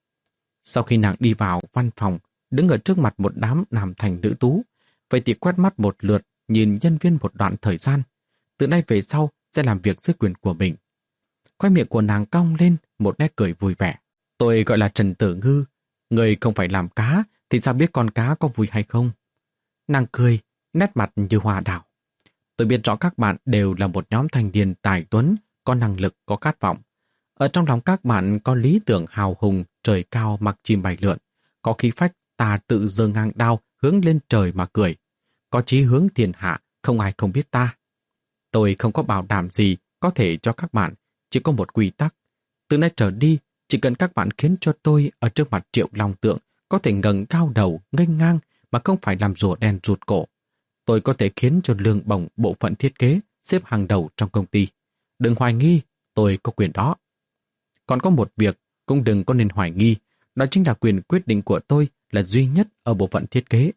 Sau khi nàng đi vào văn phòng, đứng ở trước mặt một đám nam thành nữ tú, vậy thì quét mắt một lượt, nhìn nhân viên một đoạn thời gian. Từ nay về sau sẽ làm việc dưới quyền của mình. Khoai miệng của nàng cong lên một nét cười vui vẻ. Tôi gọi là Trần Tử Ngư, người không phải làm cá thì sao biết con cá có vui hay không? Nàng cười, nét mặt như hoa đào. Tôi biết rõ các bạn đều là một nhóm thanh niên tài tuấn, có năng lực, có khát vọng. Ở trong lòng các bạn có lý tưởng hào hùng, trời cao mặc chim bay lượn, có khí phách ta tự giơ ngang đao hướng lên trời mà cười, có chí hướng thiên hạ, không ai không biết ta. Tôi không có bảo đảm gì có thể cho các bạn, chỉ có một quy tắc. Từ nay trở đi, chỉ cần các bạn khiến cho tôi ở trước mặt Triệu Long Tượng có thể ngẩng cao đầu, nghênh ngang mà không phải làm rùa đen rụt cổ. Tôi có thể khiến cho lương bổng bộ phận thiết kế xếp hàng đầu trong công ty. Đừng hoài nghi, tôi có quyền đó. Còn có một việc cũng đừng có nên hoài nghi, đó chính là quyền quyết định của tôi là duy nhất ở bộ phận thiết kế.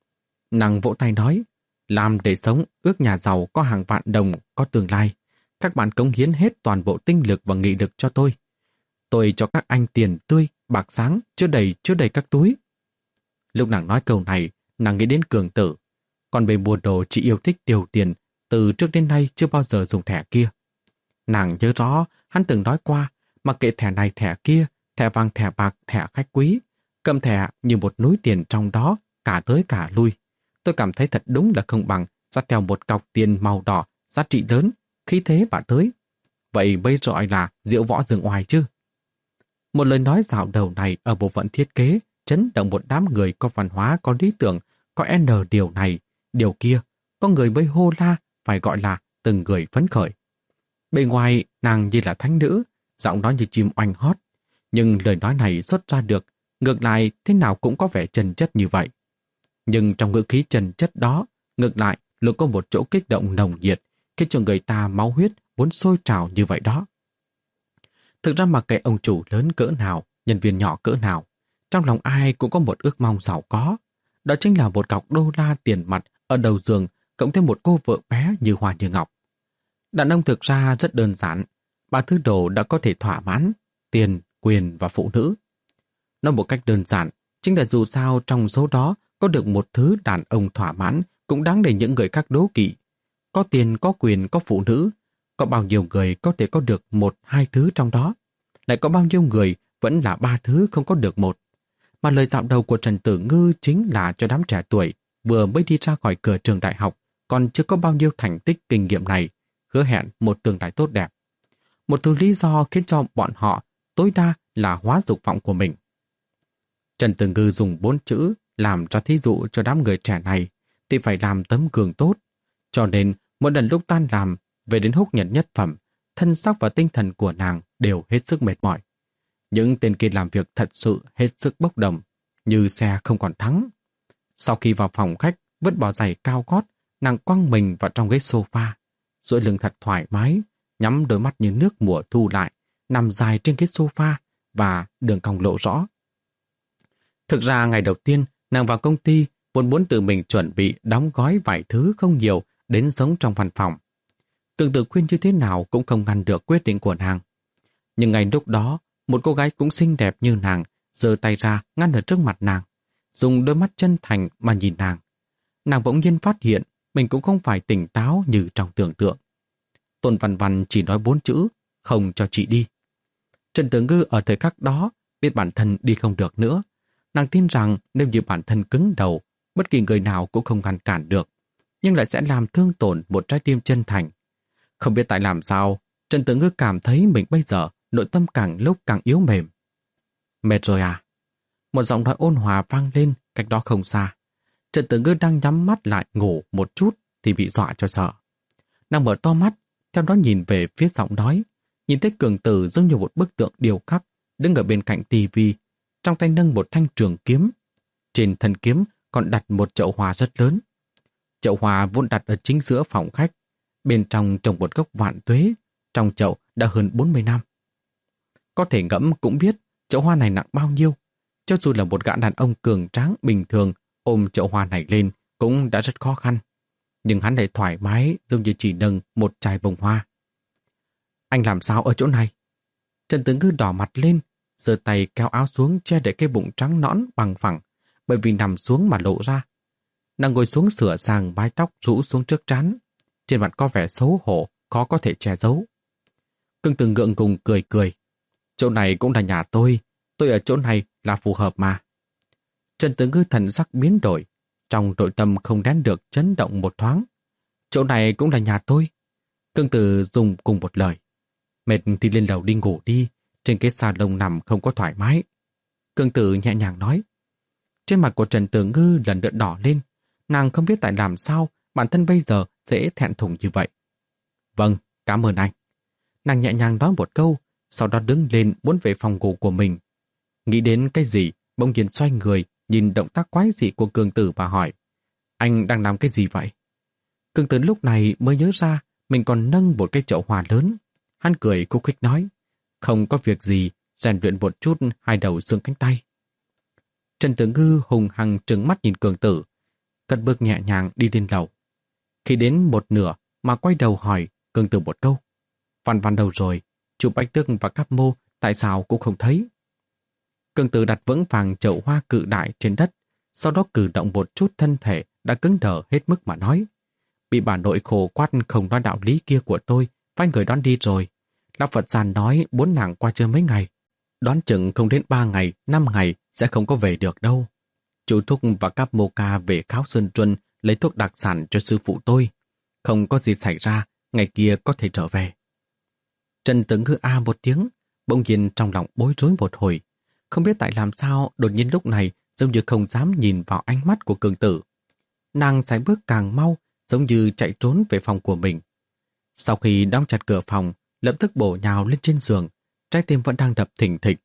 Nàng vỗ tay nói, làm để sống, ước nhà giàu có hàng vạn đồng, có tương lai. Các bạn cống hiến hết toàn bộ tinh lực và nghị lực cho tôi. Tôi cho các anh tiền tươi, bạc sáng, chưa đầy, chưa đầy các túi. Lúc nàng nói câu này, nàng nghĩ đến Cường Tử. Còn về mua đồ chỉ yêu thích tiêu tiền, từ trước đến nay chưa bao giờ dùng thẻ kia. Nàng nhớ rõ, hắn từng nói qua, mặc kệ thẻ này thẻ kia, thẻ vàng thẻ bạc, thẻ khách quý, cầm thẻ như một núi tiền trong đó, cả tới cả lui. Tôi cảm thấy thật đúng là không bằng dắt theo một cọc tiền màu đỏ, giá trị lớn, khí thế bả tới. Vậy mới gọi là diệu võ rừng oai chứ. Một lời nói dạo đầu này ở bộ phận thiết kế chấn động một đám người có văn hóa, có lý tưởng, có N điều này, điều kia, có người mới hô la, phải gọi là từng người phấn khởi. Bề ngoài nàng như là thánh nữ, giọng nói như chim oanh hót, nhưng lời nói này xuất ra được, ngược lại thế nào cũng có vẻ chân chất như vậy. Nhưng trong ngữ khí chân chất đó, ngược lại luôn có một chỗ kích động nồng nhiệt, khiến cho người ta máu huyết muốn sôi trào như vậy đó. Thực ra mặc kệ ông chủ lớn cỡ nào, nhân viên nhỏ cỡ nào, trong lòng ai cũng có một ước mong giàu có. Đó chính là một cọc đô la tiền mặt ở đầu giường, cộng thêm một cô vợ bé như hoa như ngọc. Đàn ông thực ra rất đơn giản, ba thứ đồ đã có thể thỏa mãn: tiền, quyền và phụ nữ. Nói một cách đơn giản, chính là dù sao trong số đó có được một thứ đàn ông thỏa mãn cũng đáng để những người khác đố kỵ. Có tiền, có quyền, có phụ nữ. Có bao nhiêu người có thể có được một, hai thứ trong đó. Lại có bao nhiêu người vẫn là ba thứ không có được một. Mà lời dạo đầu của Trần Tử Ngư chính là cho đám trẻ tuổi vừa mới đi ra khỏi cửa trường đại học, còn chưa có bao nhiêu thành tích kinh nghiệm này, hứa hẹn một tương lai tốt đẹp. Một thứ lý do khiến cho bọn họ tối đa là hóa dục vọng của mình. Trần Tử Ngư dùng bốn chữ làm cho thí dụ cho đám người trẻ này thì phải làm tấm gương tốt. Cho nên mỗi lần lúc tan làm về đến húc nhật nhất phẩm, thân xác và tinh thần của nàng đều hết sức mệt mỏi. Những tên kia làm việc thật sự hết sức bốc đồng, như xe không còn thắng. Sau khi vào phòng khách, vứt bỏ giày cao gót, nàng quăng mình vào trong ghế sofa, duỗi lưng thật thoải mái, nhắm đôi mắt như nước mùa thu lại, nằm dài trên ghế sofa và đường cong lộ rõ. Thực ra ngày đầu tiên, nàng vào công ty vốn muốn tự mình chuẩn bị đóng gói vài thứ không nhiều đến sống trong văn phòng. Cường Tử khuyên như thế nào cũng không ngăn được quyết định của nàng. Nhưng ngay lúc đó, một cô gái cũng xinh đẹp như nàng giơ tay ra ngăn ở trước mặt nàng, dùng đôi mắt chân thành mà nhìn nàng. Nàng bỗng nhiên phát hiện mình cũng không phải tỉnh táo như trong tưởng tượng. Tôn Văn Văn chỉ nói bốn chữ, không cho chị đi. Trần Tử Ngư ở thời khắc đó biết bản thân đi không được nữa. Nàng tin rằng nếu như bản thân cứng đầu, bất kỳ người nào cũng không ngăn cản được, nhưng lại sẽ làm thương tổn một trái tim chân thành. Không biết tại làm sao, Trần Tử Ngư cảm thấy mình bây giờ nội tâm càng lúc càng yếu mềm. Mệt rồi à? Một giọng nói ôn hòa vang lên cách đó không xa. Trần Tử Ngư đang nhắm mắt lại ngủ một chút thì bị dọa cho sợ. Nàng mở to mắt, theo đó nhìn về phía giọng nói, nhìn thấy Cường Tử giống như một bức tượng điêu khắc đứng ở bên cạnh tivi, trong tay nâng một thanh trường kiếm. Trên thân kiếm còn đặt một chậu hoa rất lớn. Chậu hoa vốn đặt ở chính giữa phòng khách, bên trong trồng một gốc vạn tuế, trong chậu đã hơn bốn mươi năm. Có thể ngẫm cũng biết chậu hoa này nặng bao nhiêu. Cho dù là một gã đàn ông cường tráng bình thường ôm chậu hoa này lên cũng đã rất khó khăn. Nhưng hắn lại thoải mái giống như chỉ nâng một chai bông hoa. Anh làm sao ở chỗ này? Trần Tử Ngư đỏ mặt lên, giơ tay kéo áo xuống che để cái bụng trắng nõn bằng phẳng, bởi vì nằm xuống mà lộ ra. Nàng ngồi xuống sửa sang mái tóc rũ xuống trước trán, trên mặt có vẻ xấu hổ, khó có thể che giấu. Cường Tử ngượng ngùng cười cười. Chỗ này cũng là nhà tôi, tôi ở chỗ này là phù hợp mà. Trần Tử Ngư thần sắc biến đổi, trong nội tâm không nén được chấn động một thoáng. Chỗ này cũng là nhà tôi. Cường Tử dùng cùng một lời. Mệt thì lên lầu đi ngủ đi, trên cái salon nằm không có thoải mái. Cường Tử nhẹ nhàng nói. Trên mặt của Trần Tử Ngư lần nữa đỏ lên, nàng không biết tại làm sao bản thân bây giờ dễ thẹn thùng như vậy. Vâng, cảm ơn anh. Nàng nhẹ nhàng nói một câu, sau đó đứng lên muốn về phòng ngủ của mình. Nghĩ đến cái gì, bỗng nhiên xoay người, nhìn động tác quái dị của Cường Tử và hỏi. Anh đang làm cái gì vậy? Cường Tử lúc này mới nhớ ra mình còn nâng một cái chậu hoa lớn. Hắn cười khúc khích nói. Không có việc gì, rèn luyện một chút hai đầu xương cánh tay. Trần Tử Ngư hùng hăng trừng mắt nhìn Cường Tử, cất bước nhẹ nhàng đi lên lầu. Khi đến một nửa mà quay đầu hỏi Cường Tử một câu. Văn Văn đâu rồi? Chú Bạch Tước và Cáp Mô tại sao cũng không thấy? Cường Tử đặt vững vàng chậu hoa cự đại trên đất, sau đó cử động một chút thân thể đã cứng đờ hết mức mà nói. Bị bà nội khổ quát không nói đạo lý kia của tôi, phái người đón đi rồi. Lão Phật Giàn nói muốn nàng qua chơi mấy ngày. Đoán chừng không đến ba ngày, năm ngày sẽ không có về được đâu. Chú Thúc và Cáp Mô Ca về Kháo Sơn Truân lấy thuốc đặc sản cho sư phụ tôi. Không có gì xảy ra, ngày kia có thể trở về. Trần Tử Ngư a một tiếng, bỗng nhiên trong lòng bối rối một hồi. Không biết tại làm sao đột nhiên lúc này giống như không dám nhìn vào ánh mắt của Cường Tử. Nàng sải bước càng mau, giống như chạy trốn về phòng của mình. Sau khi đóng chặt cửa phòng, lập tức bổ nhào lên trên giường, trái tim vẫn đang đập thình thịch.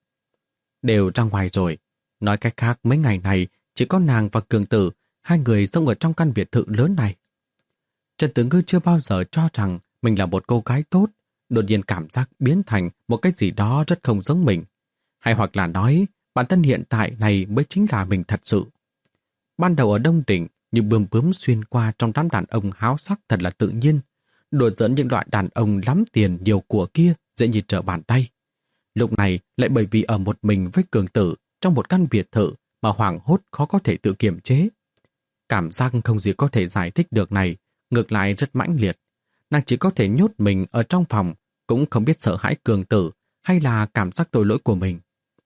Đều ra ngoài rồi. Nói cách khác mấy ngày này chỉ có nàng và Cường Tử, hai người sống ở trong căn biệt thự lớn này. Trần Tử Ngư chưa bao giờ cho rằng mình là một cô gái tốt, đột nhiên cảm giác biến thành một cái gì đó rất không giống mình. Hay hoặc là nói, bản thân hiện tại này mới chính là mình thật sự. Ban đầu ở Đông Đỉnh, như bướm bướm xuyên qua trong đám đàn ông háo sắc thật là tự nhiên. Đùa giỡn những loại đàn ông lắm tiền nhiều của kia dễ như trở bàn tay. Lúc này lại bởi vì ở một mình với Cường Tử trong một căn biệt thự mà hoảng hốt khó có thể tự kiềm chế. Cảm giác không gì có thể giải thích được này ngược lại rất mãnh liệt. Nàng chỉ có thể nhốt mình ở trong phòng, cũng không biết sợ hãi cường tử hay là cảm giác tội lỗi của mình.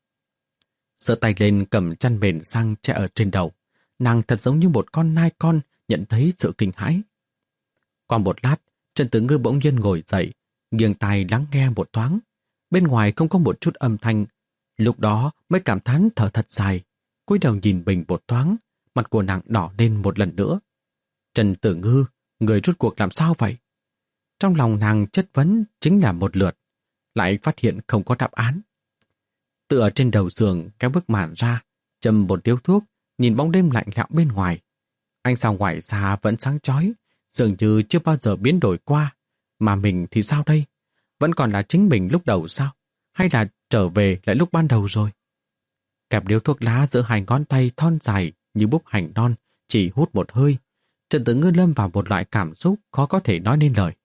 Giơ tay lên cầm chăn mền sang che ở trên đầu. Nàng thật giống như một con nai con nhận thấy sự kinh hãi. Qua một lát, Trần Tử Ngư bỗng nhiên ngồi dậy, nghiêng tai lắng nghe một thoáng. Bên ngoài không có một chút âm thanh. Lúc đó mới cảm thán thở thật dài. Cúi đầu nhìn mình một thoáng, mặt của nàng đỏ lên một lần nữa. Trần Tử Ngư, người rốt cuộc làm sao vậy? Trong lòng nàng chất vấn chính là một lượt, lại phát hiện không có đáp án. Tựa ở trên đầu giường kéo bức màn ra, châm một điếu thuốc, nhìn bóng đêm lạnh lẽo bên ngoài. Ánh sao ngoài xa vẫn sáng chói, dường như chưa bao giờ biến đổi qua. Mà mình thì sao đây? Vẫn còn là chính mình lúc đầu sao? Hay là trở về lại lúc ban đầu rồi? Kẹp điếu thuốc lá giữa hai ngón tay thon dài như búp hành non, chỉ hút một hơi. Trần Tử Ngư lâm vào một loại cảm xúc khó có thể nói nên lời.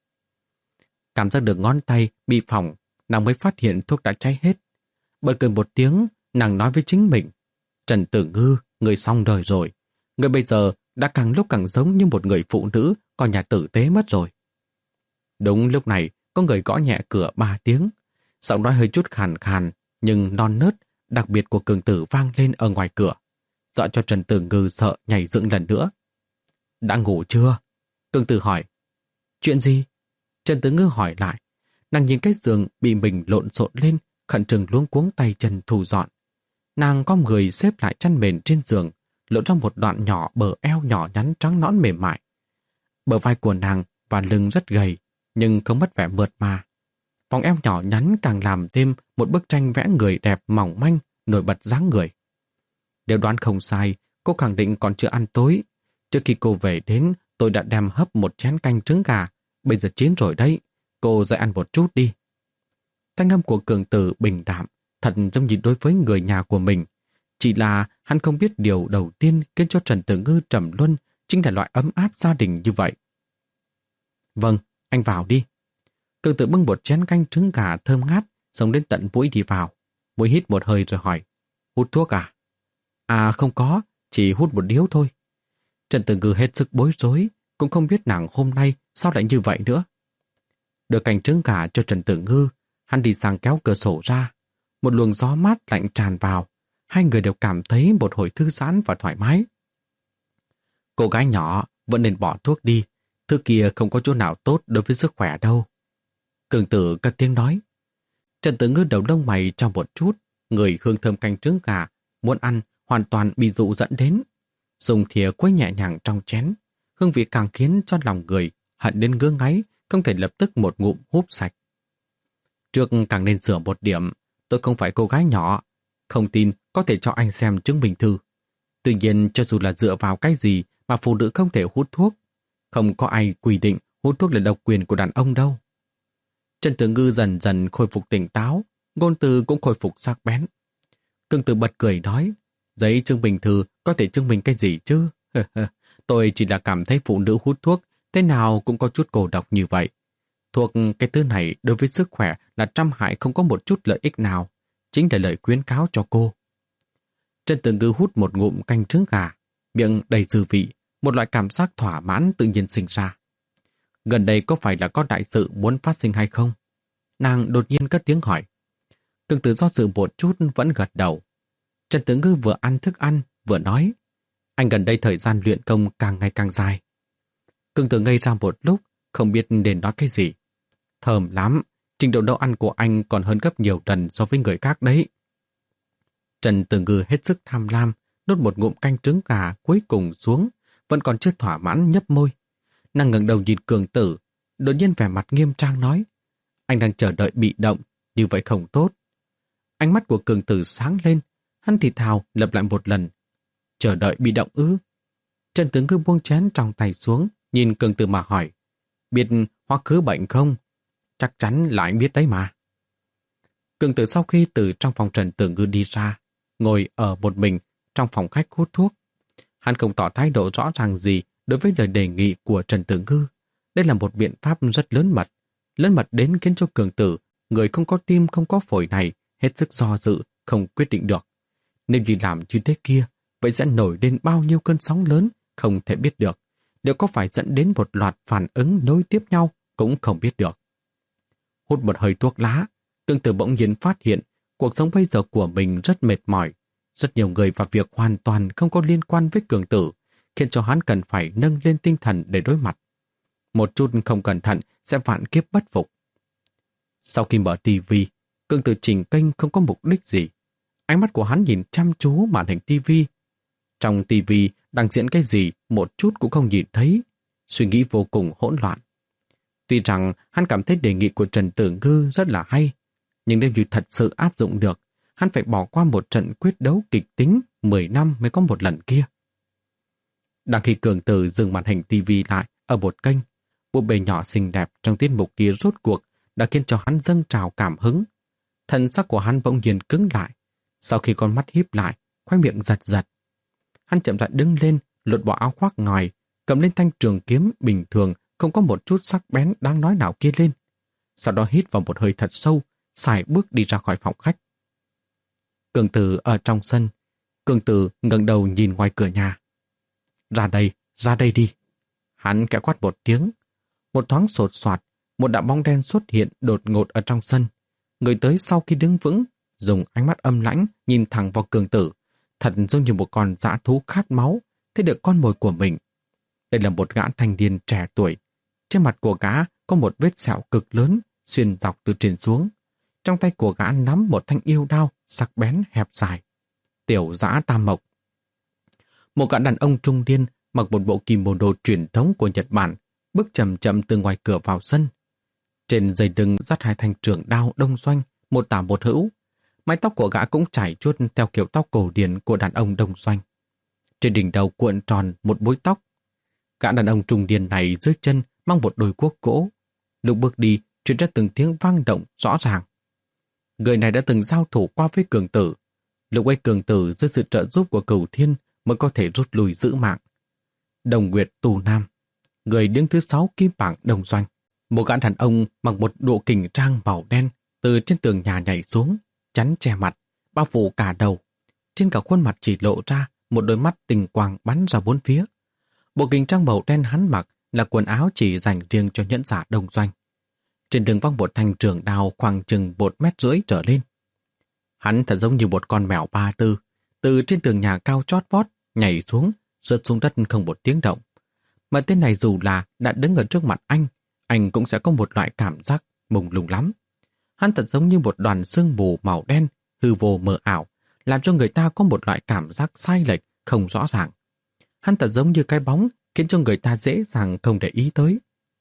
Cảm giác được ngón tay bị phỏng, nàng mới phát hiện thuốc đã cháy hết. Bật cười một tiếng, nàng nói với chính mình. Trần Tử Ngư, người xong đời rồi. Người bây giờ đã càng lúc càng giống như một người phụ nữ có nhà tử tế mất rồi. Đúng lúc này, có người gõ nhẹ cửa ba tiếng. Giọng nói hơi chút khàn khàn, nhưng non nớt, đặc biệt của cường tử vang lên ở ngoài cửa. Dọa cho Trần Tử Ngư sợ nhảy dựng lần nữa. Đã ngủ chưa? Cường tử hỏi. Chuyện gì? Trần Tử Ngư hỏi lại. Nàng nhìn cái giường bị mình lộn xộn lên, khẩn trừng luống cuống tay chân thu dọn. Nàng có người xếp lại chăn mền trên giường, lộ ra một đoạn nhỏ bờ eo nhỏ nhắn trắng nõn mềm mại. Bờ vai của nàng và lưng rất gầy, nhưng không mất vẻ mượt mà. Vòng eo nhỏ nhắn càng làm thêm một bức tranh vẽ người đẹp mỏng manh, nổi bật dáng người. Nếu đoán không sai, cô khẳng định còn chưa ăn tối. Trước khi cô về đến, tôi đã đem hấp một chén canh trứng gà. Bây giờ chín rồi đấy, cô dậy ăn một chút đi. Thanh âm của cường tử bình đạm, thật giống như đối với người nhà của mình. Chỉ là hắn không biết điều đầu tiên khiến cho Trần Tử Ngư trầm luân chính là loại ấm áp gia đình như vậy. Vâng, anh vào đi. Cường tử bưng một chén canh trứng gà thơm ngát, xông đến tận mũi đi vào. Mũi hít một hơi rồi hỏi, hút thuốc à? À không có, chỉ hút một điếu thôi. Trần Tử Ngư hết sức bối rối, cũng không biết nàng hôm nay sao lại như vậy nữa. Đưa canh trứng gà cho Trần Tử Ngư, hắn đi sang kéo cửa sổ ra. Một luồng gió mát lạnh tràn vào, hai người đều cảm thấy một hồi thư giãn và thoải mái. Cô gái nhỏ vẫn nên bỏ thuốc đi, thứ kia không có chỗ nào tốt đối với sức khỏe đâu. Cường tử cất tiếng nói. Trần Tử Ngư đầu lông mày trong một chút, người hương thơm canh trứng gà, muốn ăn hoàn toàn bị dụ dẫn đến. Dùng thìa quấy nhẹ nhàng trong chén, hương vị càng khiến cho lòng người hận đến ngứa ngáy, không thể lập tức một ngụm húp sạch. Trước càng nên sửa một điểm, tôi không phải cô gái nhỏ, không tin có thể cho anh xem chứng minh thư. Tuy nhiên, cho dù là dựa vào cái gì mà phụ nữ không thể hút thuốc, không có ai quy định hút thuốc là độc quyền của đàn ông đâu. Trần Tử Ngư dần dần khôi phục tỉnh táo, ngôn từ cũng khôi phục sắc bén. Cường tử bật cười nói, giấy chứng minh thư có thể chứng minh cái gì chứ? Tôi chỉ là cảm thấy phụ nữ hút thuốc thế nào cũng có chút cô độc như vậy. Thuộc cái thứ này đối với sức khỏe là trăm hại không có một chút lợi ích nào, chính là lời khuyến cáo cho cô. Trần Tử Ngư hút một ngụm canh trứng gà, miệng đầy dư vị, một loại cảm giác thỏa mãn tự nhiên sinh ra. Gần đây có phải là có đại sự muốn phát sinh hay không? Nàng đột nhiên cất tiếng hỏi. Cường tử do dự một chút vẫn gật đầu. Trần Tử Ngư vừa ăn thức ăn, vừa nói. Anh gần đây thời gian luyện công càng ngày càng dài. Cường tử ngây ra một lúc, không biết nên nói cái gì. Thơm lắm, trình độ nấu ăn của anh còn hơn gấp nhiều lần so với người khác đấy. Trần Tử Ngư hết sức tham lam, nuốt một ngụm canh trứng gà cuối cùng xuống, vẫn còn chưa thỏa mãn nhấp môi. Nàng ngẩng đầu nhìn cường tử, đột nhiên vẻ mặt nghiêm trang nói. Anh đang chờ đợi bị động, như vậy không tốt. Ánh mắt của cường tử sáng lên, hắn thì thào lặp lại một lần. Chờ đợi bị động ư? Trần Tử Ngư buông chén trong tay xuống, nhìn cường tử mà hỏi. Biết hóa khứ bệnh không? Chắc chắn là anh biết đấy mà. Cường tử sau khi từ trong phòng Trần Tử Ngư đi ra, ngồi ở một mình trong phòng khách hút thuốc. Hắn không tỏ thái độ rõ ràng gì đối với lời đề nghị của Trần Tử Ngư. Đây là một biện pháp rất lớn mật. Lớn mật đến khiến cho cường tử, người không có tim không có phổi này, hết sức do dự, không quyết định được. Nếu như làm như thế kia, vậy sẽ nổi lên bao nhiêu cơn sóng lớn, không thể biết được. liệu có phải dẫn đến một loạt phản ứng nối tiếp nhau cũng không biết được. Hút một hơi thuốc lá, Cường Tử bỗng nhiên phát hiện cuộc sống bây giờ của mình rất mệt mỏi. Rất nhiều người và việc hoàn toàn không có liên quan với Cường Tử, khiến cho hắn cần phải nâng lên tinh thần để đối mặt. Một chút không cẩn thận sẽ vạn kiếp bất phục. Sau khi mở tivi, Cường Tử chỉnh kênh không có mục đích gì. Ánh mắt của hắn nhìn chăm chú màn hình tivi. Trong tivi đang diễn cái gì một chút cũng không nhìn thấy, suy nghĩ vô cùng hỗn loạn. Tuy rằng hắn cảm thấy đề nghị của Trần Tử Ngư rất là hay, nhưng nếu như thật sự áp dụng được, hắn phải bỏ qua một trận quyết đấu kịch tính mười năm mới có một lần kia. Đang khi Cường Tử dừng màn hình tivi lại ở một kênh, búp bê nhỏ xinh đẹp trong tiết mục kia rốt cuộc đã khiến cho hắn dâng trào cảm hứng. Thân sắc của hắn bỗng nhiên cứng lại, sau khi con mắt híp lại, khoe miệng giật giật. Hắn chậm rãi đứng lên, lột bỏ áo khoác ngoài, cầm lên thanh trường kiếm bình thường không có một chút sắc bén đáng nói nào kia lên. Sau đó hít vào một hơi thật sâu, sải bước đi ra khỏi phòng khách. Cường Tử ở trong sân, Cường Tử ngẩng đầu nhìn ngoài cửa nhà. Ra đây, ra đây đi. Hắn kẽ quát một tiếng. Một thoáng sột soạt, một đạo bóng đen xuất hiện đột ngột ở trong sân. Người tới sau khi đứng vững, dùng ánh mắt âm lãnh nhìn thẳng vào Cường Tử, thật giống như một con dã thú khát máu, thấy được con mồi của mình. Đây là một gã thanh niên trẻ tuổi. Trên mặt của gã có một vết sẹo cực lớn, xuyên dọc từ trên xuống. Trong tay của gã nắm một thanh yêu đao, sắc bén hẹp dài. Tiểu Dã Tam Mộc. Một gã đàn ông trung niên mặc một bộ kimono truyền thống của Nhật Bản, bước chậm chậm từ ngoài cửa vào sân. Trên dây lưng dắt hai thanh trường đao đông doanh, một tả một hữu. Mái tóc của gã cũng chảy chuốt theo kiểu tóc cổ điển của đàn ông đông doanh. Trên đỉnh đầu cuộn tròn một búi tóc. Gã đàn ông trung niên này dưới chân mang một đôi cuốc gỗ. Lúc bước đi, truyền ra từng tiếng vang động rõ ràng. Người này đã từng giao thủ qua với Cường Tử. Lúc ấy Cường Tử dưới sự trợ giúp của Cửu Thiên mới có thể rút lui giữ mạng. Đồng Nguyệt Tù Nam, người đứng thứ sáu kim bảng đông doanh. Một gã đàn ông mặc một bộ kình trang màu đen từ trên tường nhà nhảy xuống, chắn che mặt, bao phủ cả đầu. Trên cả khuôn mặt chỉ lộ ra một đôi mắt tình quang bắn ra bốn phía. Bộ kình trang màu đen hắn mặc là quần áo chỉ dành riêng cho nhẫn giả đông doanh. Trên đường văng một thanh trường đao khoảng chừng một mét rưỡi trở lên. Hắn thật giống như một con mèo ba tư, từ trên tường nhà cao chót vót, nhảy xuống, rớt xuống đất không một tiếng động. Mà tên này dù là đã đứng ở trước mặt anh, anh cũng sẽ có một loại cảm giác mông lung lắm. Hắn thật giống như một đoàn sương mù màu đen, hư vô mờ ảo, làm cho người ta có một loại cảm giác sai lệch, không rõ ràng. Hắn thật giống như cái bóng, khiến cho người ta dễ dàng không để ý tới.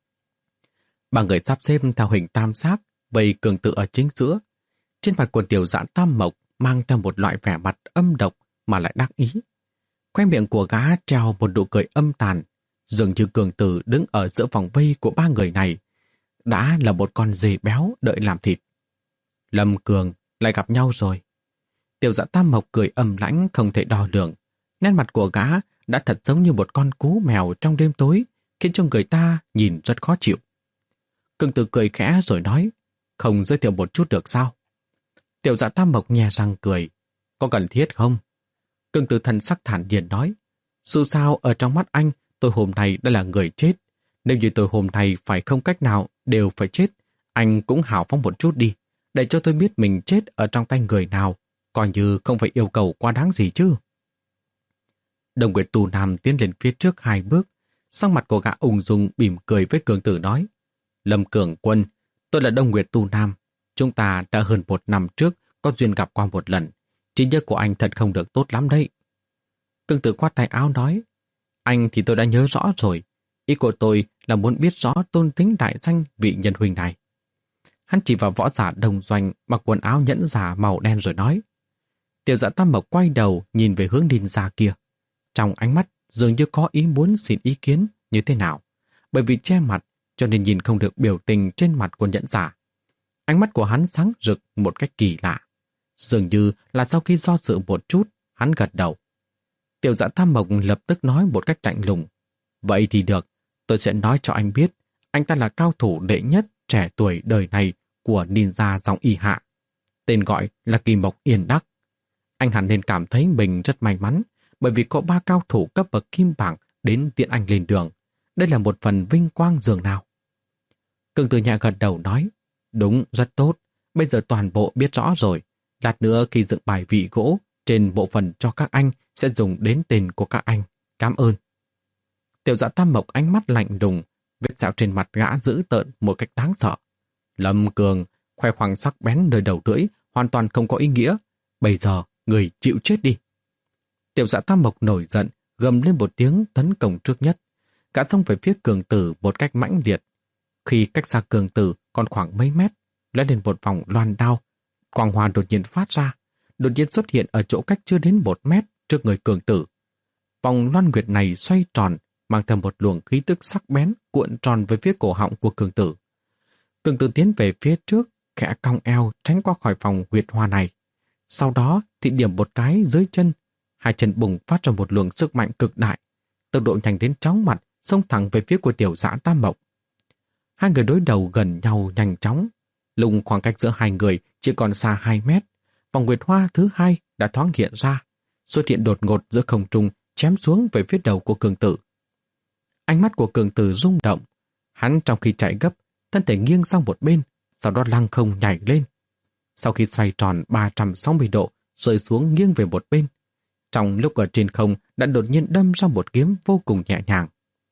Ba người sắp xếp theo hình tam giác, vây Cường Tử ở chính giữa. Trên mặt của Tiểu Dã Tam Mộc mang theo một loại vẻ mặt âm độc mà lại đắc ý. Khoe miệng của gã treo một nụ cười âm tàn, dường như Cường Tử đứng ở giữa vòng vây của ba người này, đã là một con dê béo đợi làm thịt. Lâm Cường, lại gặp nhau rồi. Tiểu Dã Tam Mộc cười âm lãnh không thể đo lường. Nét mặt của gã đã thật giống như một con cú mèo trong đêm tối, khiến cho người ta nhìn rất khó chịu. Cường Tử cười khẽ rồi nói, không giới thiệu một chút được sao? Tiểu Dã Tam Mộc nhè răng cười, có cần thiết không? Cường Tử thần sắc thản nhiên nói, dù sao ở trong mắt anh, tôi hôm nay đã là người chết. Nếu như tôi hôm nay phải không cách nào đều phải chết, anh cũng hào phóng một chút đi, để cho tôi biết mình chết ở trong tay người nào, coi như không phải yêu cầu quá đáng gì chứ. Đồng Nguyệt Tù Nam tiến lên phía trước hai bước, sắc mặt của gã ung dung mỉm cười với Cường Tử nói, Lâm Cường Quân, tôi là Đông Nguyệt Tu Nam. Chúng ta đã hơn một năm trước có duyên gặp qua một lần. Trí nhớ của anh thật không được tốt lắm đấy. Cường Tử khoát tay áo nói, anh thì tôi đã nhớ rõ rồi. Ý của tôi là muốn biết rõ tôn tính đại danh vị nhân huynh này. Hắn chỉ vào võ giả đồng doanh mặc quần áo nhẫn giả màu đen rồi nói. Tiểu Dã Tam Mộc quay đầu nhìn về hướng ninja kia. Trong ánh mắt dường như có ý muốn xin ý kiến như thế nào. Bởi vì che mặt cho nên nhìn không được biểu tình trên mặt của nhẫn giả. Ánh mắt của hắn sáng rực một cách kỳ lạ. Dường như là sau khi do dự một chút, hắn gật đầu. Tiểu Dã Tam Mộc lập tức nói một cách lạnh lùng. Vậy thì được, tôi sẽ nói cho anh biết, anh ta là cao thủ đệ nhất trẻ tuổi đời này của ninja dòng Y Hạ. Tên gọi là Kỳ Mộc Yên Đắc. Anh hẳn nên cảm thấy mình rất may mắn, bởi vì có ba cao thủ cấp bậc kim bảng đến tiện anh lên đường. đây là một phần vinh quang dường nào. Cường Tử nhẹ gật đầu nói, đúng, rất tốt, bây giờ toàn bộ biết rõ rồi. Lát nữa khi dựng bài vị gỗ trên bộ phận cho các anh sẽ dùng đến tên của các anh. Cảm ơn. Tiểu Dạ Tam Mộc ánh mắt lạnh lùng, vết sẹo trên mặt gã dữ tợn một cách đáng sợ. Lâm Cường, khoe khoang sắc bén nơi đầu lưỡi hoàn toàn không có ý nghĩa. Bây giờ, người chịu chết đi. Tiểu Dạ Tam Mộc nổi giận, gầm lên một tiếng tấn công trước nhất. Gã xông về phía Cường Tử một cách mãnh liệt. Khi cách xa Cường Tử còn khoảng mấy mét, lóe lên một vòng loan đao, quang hoa đột nhiên phát ra, đột nhiên xuất hiện ở chỗ cách chưa đến một mét trước người Cường Tử. Vòng loan nguyệt này xoay tròn, mang theo một luồng khí tức sắc bén cuộn tròn về phía cổ họng của Cường Tử. Cường Tử tiến về phía trước, khẽ cong eo tránh qua khỏi vòng huyệt hoa này. Sau đó thì điểm một cái dưới chân, hai chân bùng phát ra một luồng sức mạnh cực đại, tốc độ nhanh đến chóng mặt, xông thẳng về phía của Tiểu Dạ Tam Mộc. Hai người đối đầu gần nhau nhanh chóng, lúc khoảng cách giữa hai người chỉ còn xa hai mét, vòng nguyệt hoa thứ hai đã thoáng hiện ra, xuất hiện đột ngột giữa không trung, chém xuống về phía đầu của Cường Tử. Ánh mắt của Cường Tử rung động, hắn trong khi chạy gấp, thân thể nghiêng sang một bên, sau đó lăng không nhảy lên. Sau khi xoay tròn ba trăm sáu mươi độ, rơi xuống nghiêng về một bên. Trong lúc ở trên không đã đột nhiên đâm ra một kiếm vô cùng nhẹ nhàng.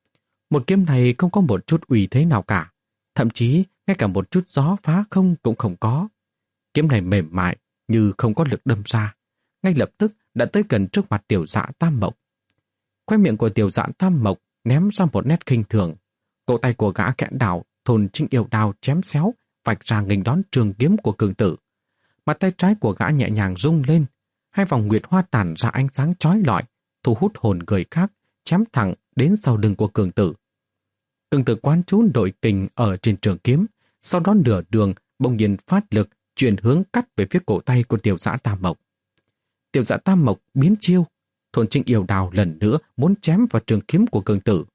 Một kiếm này không có một chút uy thế nào cả, thậm chí ngay cả một chút gió phá không cũng không có. Kiếm này mềm mại như không có lực đâm ra, ngay lập tức đã tới gần trước mặt Tiểu Dạ Tam Mộc. Khoe miệng của Tiểu Dạ Tam Mộc ném ra một nét khinh thường. Cổ tay của gã kẽ đảo thôn Trinh Yêu Đao chém xéo, vạch ra nghênh đón trường kiếm của Cường Tử. Mặt tay trái của gã nhẹ nhàng rung lên, hai vòng nguyệt hoa tản ra ánh sáng chói lọi, thu hút hồn người khác, chém thẳng đến sau lưng của Cường Tử. Cường Tử quán chú đội kình ở trên trường kiếm, sau đó nửa đường bỗng nhiên phát lực chuyển hướng cắt về phía cổ tay của Tiểu Dạ Tam Mộc. Tiểu Dạ Tam Mộc biến chiêu, thôn Trinh Yêu Đao lần nữa muốn chém vào trường kiếm của Cường Tử.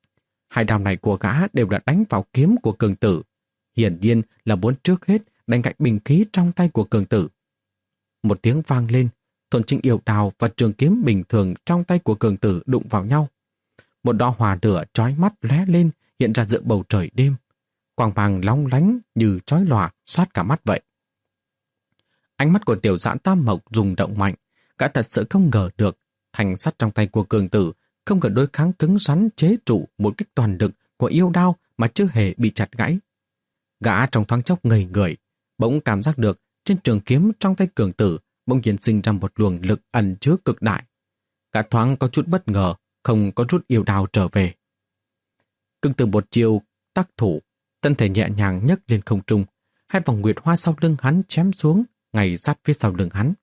Hai đao này của gã đều đã đánh vào kiếm của Cường Tử, hiển nhiên là muốn trước hết đánh gãy bình khí trong tay của Cường Tử. Một tiếng vang lên, thôn Trinh Yêu Đao và trường kiếm bình thường trong tay của Cường Tử đụng vào nhau. Một đóa hỏa lửa chói mắt lóe lên hiện ra giữa bầu trời đêm, quang vàng long lánh như chói lòa sát cả mắt vậy. Ánh mắt của Tiểu Dạ Tam Mộc rung động mạnh, gã thật sự không ngờ được thanh sắt trong tay của Cường Tử không cần đối kháng cứng rắn chế trụ một kích toàn lực của yêu đao mà chưa hề bị chặt gãy. Gã trong thoáng chốc ngây người, bỗng cảm giác được trên trường kiếm trong tay Cường Tử bỗng nhiên sinh ra một luồng lực ẩn chứa cực đại. Gã thoáng có chút bất ngờ, không có rút yêu đao trở về. Cường Tử một chiều tác thủ, thân thể nhẹ nhàng nhấc lên không trung, hai vòng nguyệt hoa sau lưng hắn chém xuống, ngay sát phía sau lưng hắn.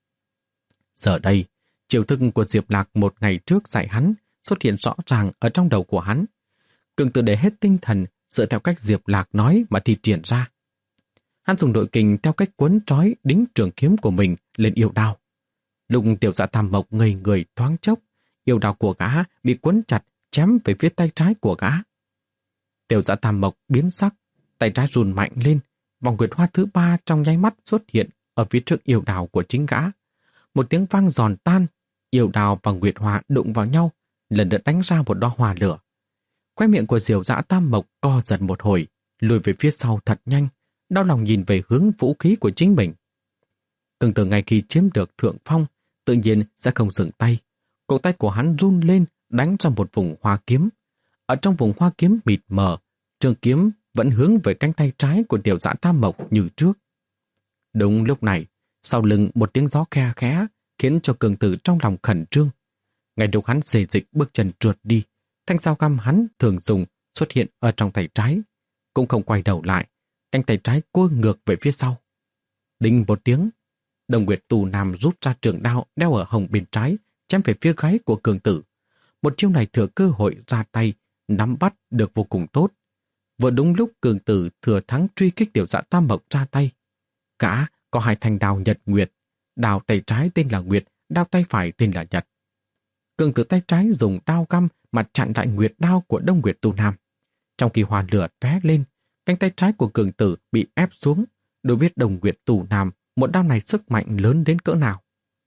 Giờ đây, chiêu thức của Diệp Lạc một ngày trước dạy hắn xuất hiện rõ ràng ở trong đầu của hắn. Cường Tử để hết tinh thần dựa theo cách Diệp Lạc nói mà thi triển ra. Hắn dùng đội kình theo cách quấn trói đính trường kiếm của mình lên yêu đao. Lúc Tiểu Dạ Tam Mộc ngây người thoáng chốc, yêu đao của gã bị quấn chặt chém về phía tay trái của gã. Tiểu Dạ Tam Mộc biến sắc, tay trái run mạnh lên, vòng nguyệt hoa thứ ba trong nháy mắt xuất hiện ở phía trước yêu đao của chính gã. Một tiếng vang giòn tan, yêu đao và nguyệt hoa đụng vào nhau, lần lượt đánh ra một đóa hỏa lửa. Khóe miệng của Diều Dã Tam Mộc co giật một hồi, lùi về phía sau thật nhanh, đau lòng nhìn về hướng vũ khí của chính mình. Cường Tử ngay khi chiếm được thượng phong, tự nhiên sẽ không dừng tay. Cổ tay của hắn run lên, đánh ra một vùng hoa kiếm. Ở trong vùng hoa kiếm mịt mờ, trường kiếm vẫn hướng về cánh tay trái của Tiểu Dã Tam Mộc như trước. Đúng lúc này, sau lưng một tiếng gió khe khẽ khiến cho Cường Tử trong lòng khẩn trương. Ngay lúc hắn xề dịch bước chân trượt đi, thanh dao găm hắn thường dùng xuất hiện ở trong tay trái, cũng không quay đầu lại, cánh tay trái cua ngược về phía sau. Đinh một tiếng, Đồng Nguyệt Tù Nam rút ra trường đao đeo ở hông bên trái, chém về phía gáy của Cường Tử. Một chiêu này thừa cơ hội ra tay, nắm bắt được vô cùng tốt. Vừa đúng lúc Cường Tử thừa thắng truy kích Tiểu Dã Tam Mộc ra tay. Gã có hai thanh đao nhật nguyệt, đao tay trái tên là Nguyệt, đao tay phải tên là Nhật. Cường Tử tay trái dùng đao găm mặt chặn lại nguyệt đao của Đông Nguyệt Tu Nam. Trong khi hỏa lửa tóe lên, cánh tay trái của Cường Tử bị ép xuống, đâu biết Đông Nguyệt Tu Nam một đao này sức mạnh lớn đến cỡ nào.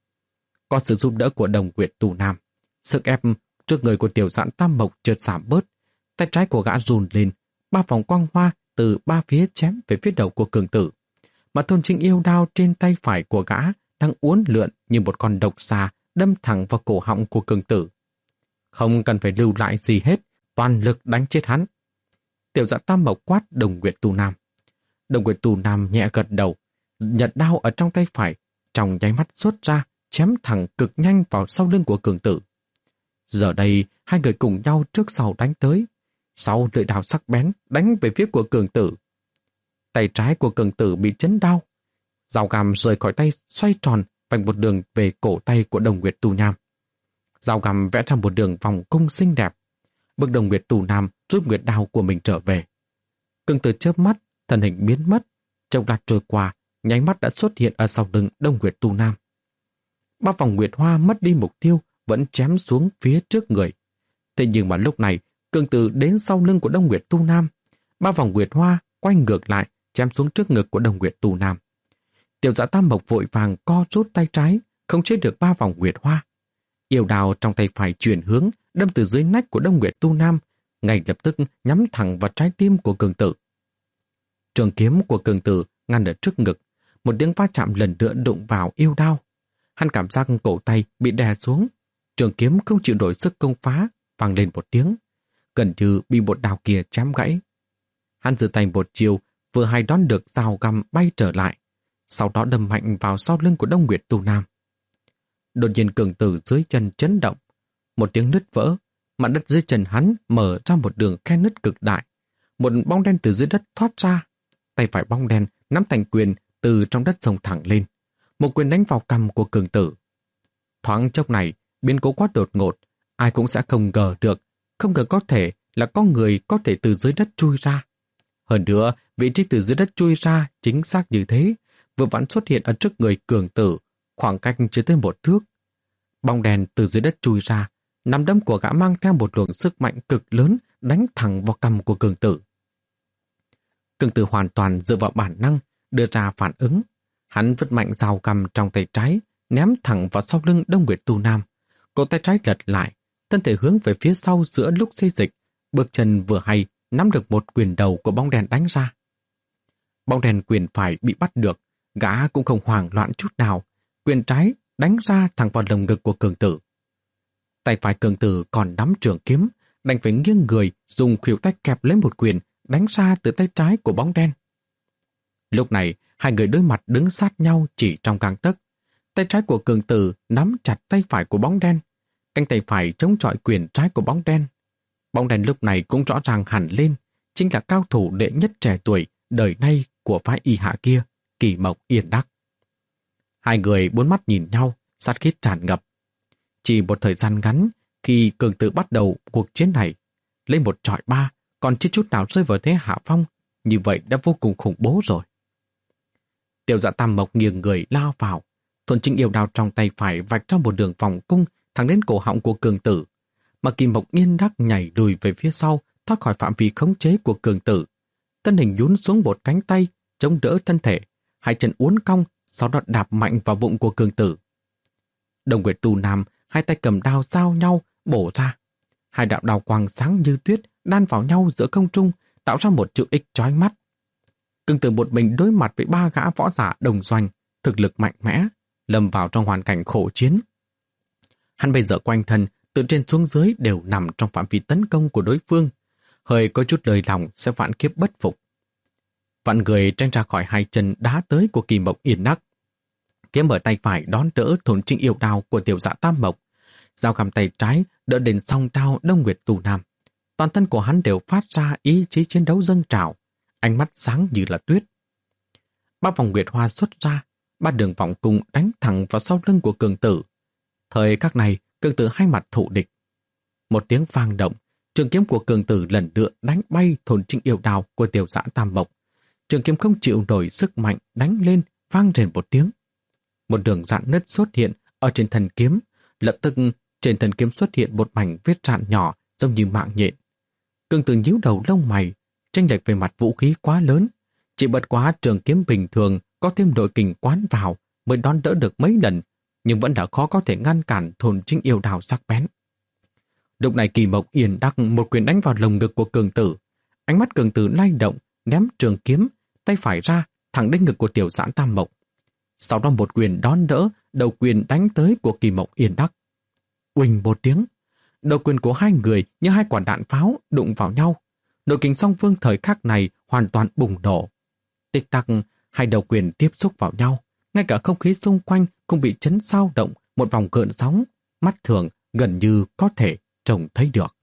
Có sự giúp đỡ của Đông Nguyệt Tu Nam, sức ép trước người của Tiểu Dã Tam Mộc chợt giảm bớt, Tay trái của gã run lên, ba vòng quang hoa từ ba phía chém về phía đầu của cường tử. Mà thôn trinh yêu đao trên tay phải của gã đang uốn lượn như một con độc xà đâm thẳng vào cổ họng của cường tử. Không cần phải lưu lại gì hết, toàn lực đánh chết hắn. Tiểu Dạ Tam Mộc quát Đồng Nguyệt Tu Nam. Đồng Nguyệt Tu Nam nhẹ gật đầu, nhận đao ở trong tay phải, trong nháy mắt xuất ra, chém thẳng cực nhanh vào sau lưng của cường tử. Giờ đây, hai người cùng nhau trước sau đánh tới. Sau lưỡi đao sắc bén đánh về phía của cường tử. Tay trái của cường tử bị chấn đau. Dao găm rời khỏi tay xoay tròn vành một đường về cổ tay của Đồng Nguyệt Tu Nam. Dao găm vẽ ra một đường vòng cung xinh đẹp. Bức Đồng Nguyệt Tu Nam rút nguyệt đao của mình trở về. Cường tử chớp mắt, thân hình biến mất. Chốc lát trôi qua, nháy mắt đã xuất hiện ở sau lưng Đồng Nguyệt Tu Nam. Ba vòng nguyệt hoa mất đi mục tiêu, vẫn chém xuống phía trước người. Thế nhưng mà lúc này, cường tử đến sau lưng của Đông Nguyệt Tu Nam. Ba vòng nguyệt hoa quay ngược lại, chém xuống trước ngực của Đông Nguyệt Tu Nam. Tiểu Dạ Tam Mộc vội vàng co rút tay trái, không chế được ba vòng nguyệt hoa. Yêu đao trong tay phải chuyển hướng, đâm từ dưới nách của Đông Nguyệt Tu Nam, ngay lập tức nhắm thẳng vào trái tim của cường tử. Trường kiếm của cường tử ngăn ở trước ngực, một tiếng va chạm lần nữa đụng vào yêu đao. Hắn cảm giác cổ tay bị đè xuống, trường kiếm không chịu nổi sức công phá, vang lên một tiếng, gần như bị một đao kia chém gãy. Hắn giơ tay một chiều, vừa hay đón được dao găm bay trở lại, sau đó đâm mạnh vào sau lưng của Đông Nguyệt Tu Nam. Đột nhiên cường tử dưới chân chấn động, một tiếng nứt vỡ, mặt đất dưới chân hắn mở ra một đường khe nứt cực đại, một bóng đen từ dưới đất thoát ra, tay phải bóng đen nắm thành quyền từ trong đất xông thẳng lên, một quyền đánh vào cằm của cường tử. Thoáng chốc này, biến cố quá đột ngột, ai cũng sẽ không ngờ được, không ngờ có thể là có người có thể từ dưới đất chui ra. Hơn nữa, vị trí từ dưới đất chui ra chính xác như thế, vừa vặn xuất hiện ở trước người cường tử, khoảng cách chưa tới một thước. Bóng đèn từ dưới đất chui ra, nắm đấm của gã mang theo một luồng sức mạnh cực lớn đánh thẳng vào cằm của cường tử. Cường tử hoàn toàn dựa vào bản năng, đưa ra phản ứng. Hắn vứt mạnh dao găm trong tay trái, ném thẳng vào sau lưng Đông Nguyệt Tu Nam. Cổ tay trái lật lại, thân thể hướng về phía sau giữa lúc xê dịch, bước chân vừa hay nắm được một quyền đầu của bóng đèn đánh ra. Bóng đèn quyền phải bị bắt được, gã cũng không hoảng loạn chút nào, quyền trái đánh ra thẳng vào lồng ngực của cường tử. Tay phải cường tử còn nắm trường kiếm, đành phải nghiêng người dùng khuỷu tay kẹp lấy một quyền đánh ra từ tay trái của bóng đen. Lúc này, hai người đối mặt đứng sát nhau chỉ trong gang tấc. Tay trái của cường tử nắm chặt tay phải của bóng đen, cánh tay phải chống chọi quyền trái của bóng đen. Bóng đen lúc này cũng rõ ràng hẳn lên, chính là cao thủ đệ nhất trẻ tuổi đời nay của phái y hạ kia, Kỳ Mộc Yên Đắc. Hai người bốn mắt nhìn nhau, sát khí tràn ngập. Chỉ một thời gian ngắn, khi cường tử bắt đầu cuộc chiến này, lấy một trọi ba, còn chưa chút nào rơi vào thế hạ phong, như vậy đã vô cùng khủng bố rồi. Tiểu Dạ Tam Mộc nghiêng người lao vào, thuần trinh yêu đao trong tay phải vạch ra một đường vòng cung thẳng đến cổ họng của cường tử, mà Kỳ Mộc Yên Đắc nhảy lùi về phía sau, thoát khỏi phạm vi khống chế của cường tử. Thân hình nhún xuống một cánh tay, chống đỡ thân thể, hai chân uốn cong, sau đó đạp mạnh vào bụng của cường tử. Đông Nguyệt Tu Nam hai tay cầm đao giao nhau bổ ra, hai đạo đao quang sáng như tuyết đan vào nhau giữa không trung, tạo ra một chữ X chói mắt. Cường tử một mình đối mặt với ba gã võ giả đồng doanh, thực lực mạnh mẽ, lâm vào trong hoàn cảnh khổ chiến. Hắn bây giờ quanh thân, từ trên xuống dưới đều nằm trong phạm vi tấn công của đối phương, hơi có chút lời lòng sẽ vạn kiếp bất phục. Vạn người tranh ra khỏi hai chân đá tới của Kỳ Mộc Yên Đắc. Kiếm ở tay phải đón đỡ thổn trinh yêu đao của Tiểu Dạ Tam Mộc, dao găm tay trái đỡ đến song đao Đông Nguyệt Tu Nam. Toàn thân của hắn đều phát ra ý chí chiến đấu dâng trào, ánh mắt sáng như là tuyết. Ba vòng nguyệt hoa xuất ra, ba đường vòng cung đánh thẳng vào sau lưng của cường tử. Thời các này, cường tử hai mặt thụ địch. Một tiếng vang động, trường kiếm của cường tử lần nữa đánh bay thổn trinh yêu đao của Tiểu Dạ Tam Mộc. Trường kiếm không chịu nổi sức mạnh đánh lên, vang rền một tiếng. Một đường rạn nứt xuất hiện ở trên thân kiếm, lập tức trên thân kiếm xuất hiện một mảnh vết rạn nhỏ giống như mạng nhện. Cường tử nhíu đầu lông mày, chênh lệch về mặt vũ khí quá lớn, chỉ bất quá trường kiếm bình thường có thêm đội kình quán vào mới đón đỡ được mấy lần, nhưng vẫn đã khó có thể ngăn cản thổn trinh yêu đao sắc bén. Lúc này Kỳ Mộc Yên Đắc một quyền đánh vào lồng ngực của cường tử. Ánh mắt cường tử lay động, ném trường kiếm, tay phải ra, thẳng đến ngực của tiểu giãn Tam Mộc. Sau đó một quyền đón đỡ, đầu quyền đánh tới của Kỳ Mộc Yên Đắc. Uỳnh một tiếng, đầu quyền của hai người như hai quả đạn pháo đụng vào nhau. Nội kình song phương thời khắc này hoàn toàn bùng nổ. Tích tắc, hai đầu quyền tiếp xúc vào nhau. Ngay cả không khí xung quanh cũng bị chấn sao động một vòng gợn sóng. Mắt thường gần như có thể trông thấy được.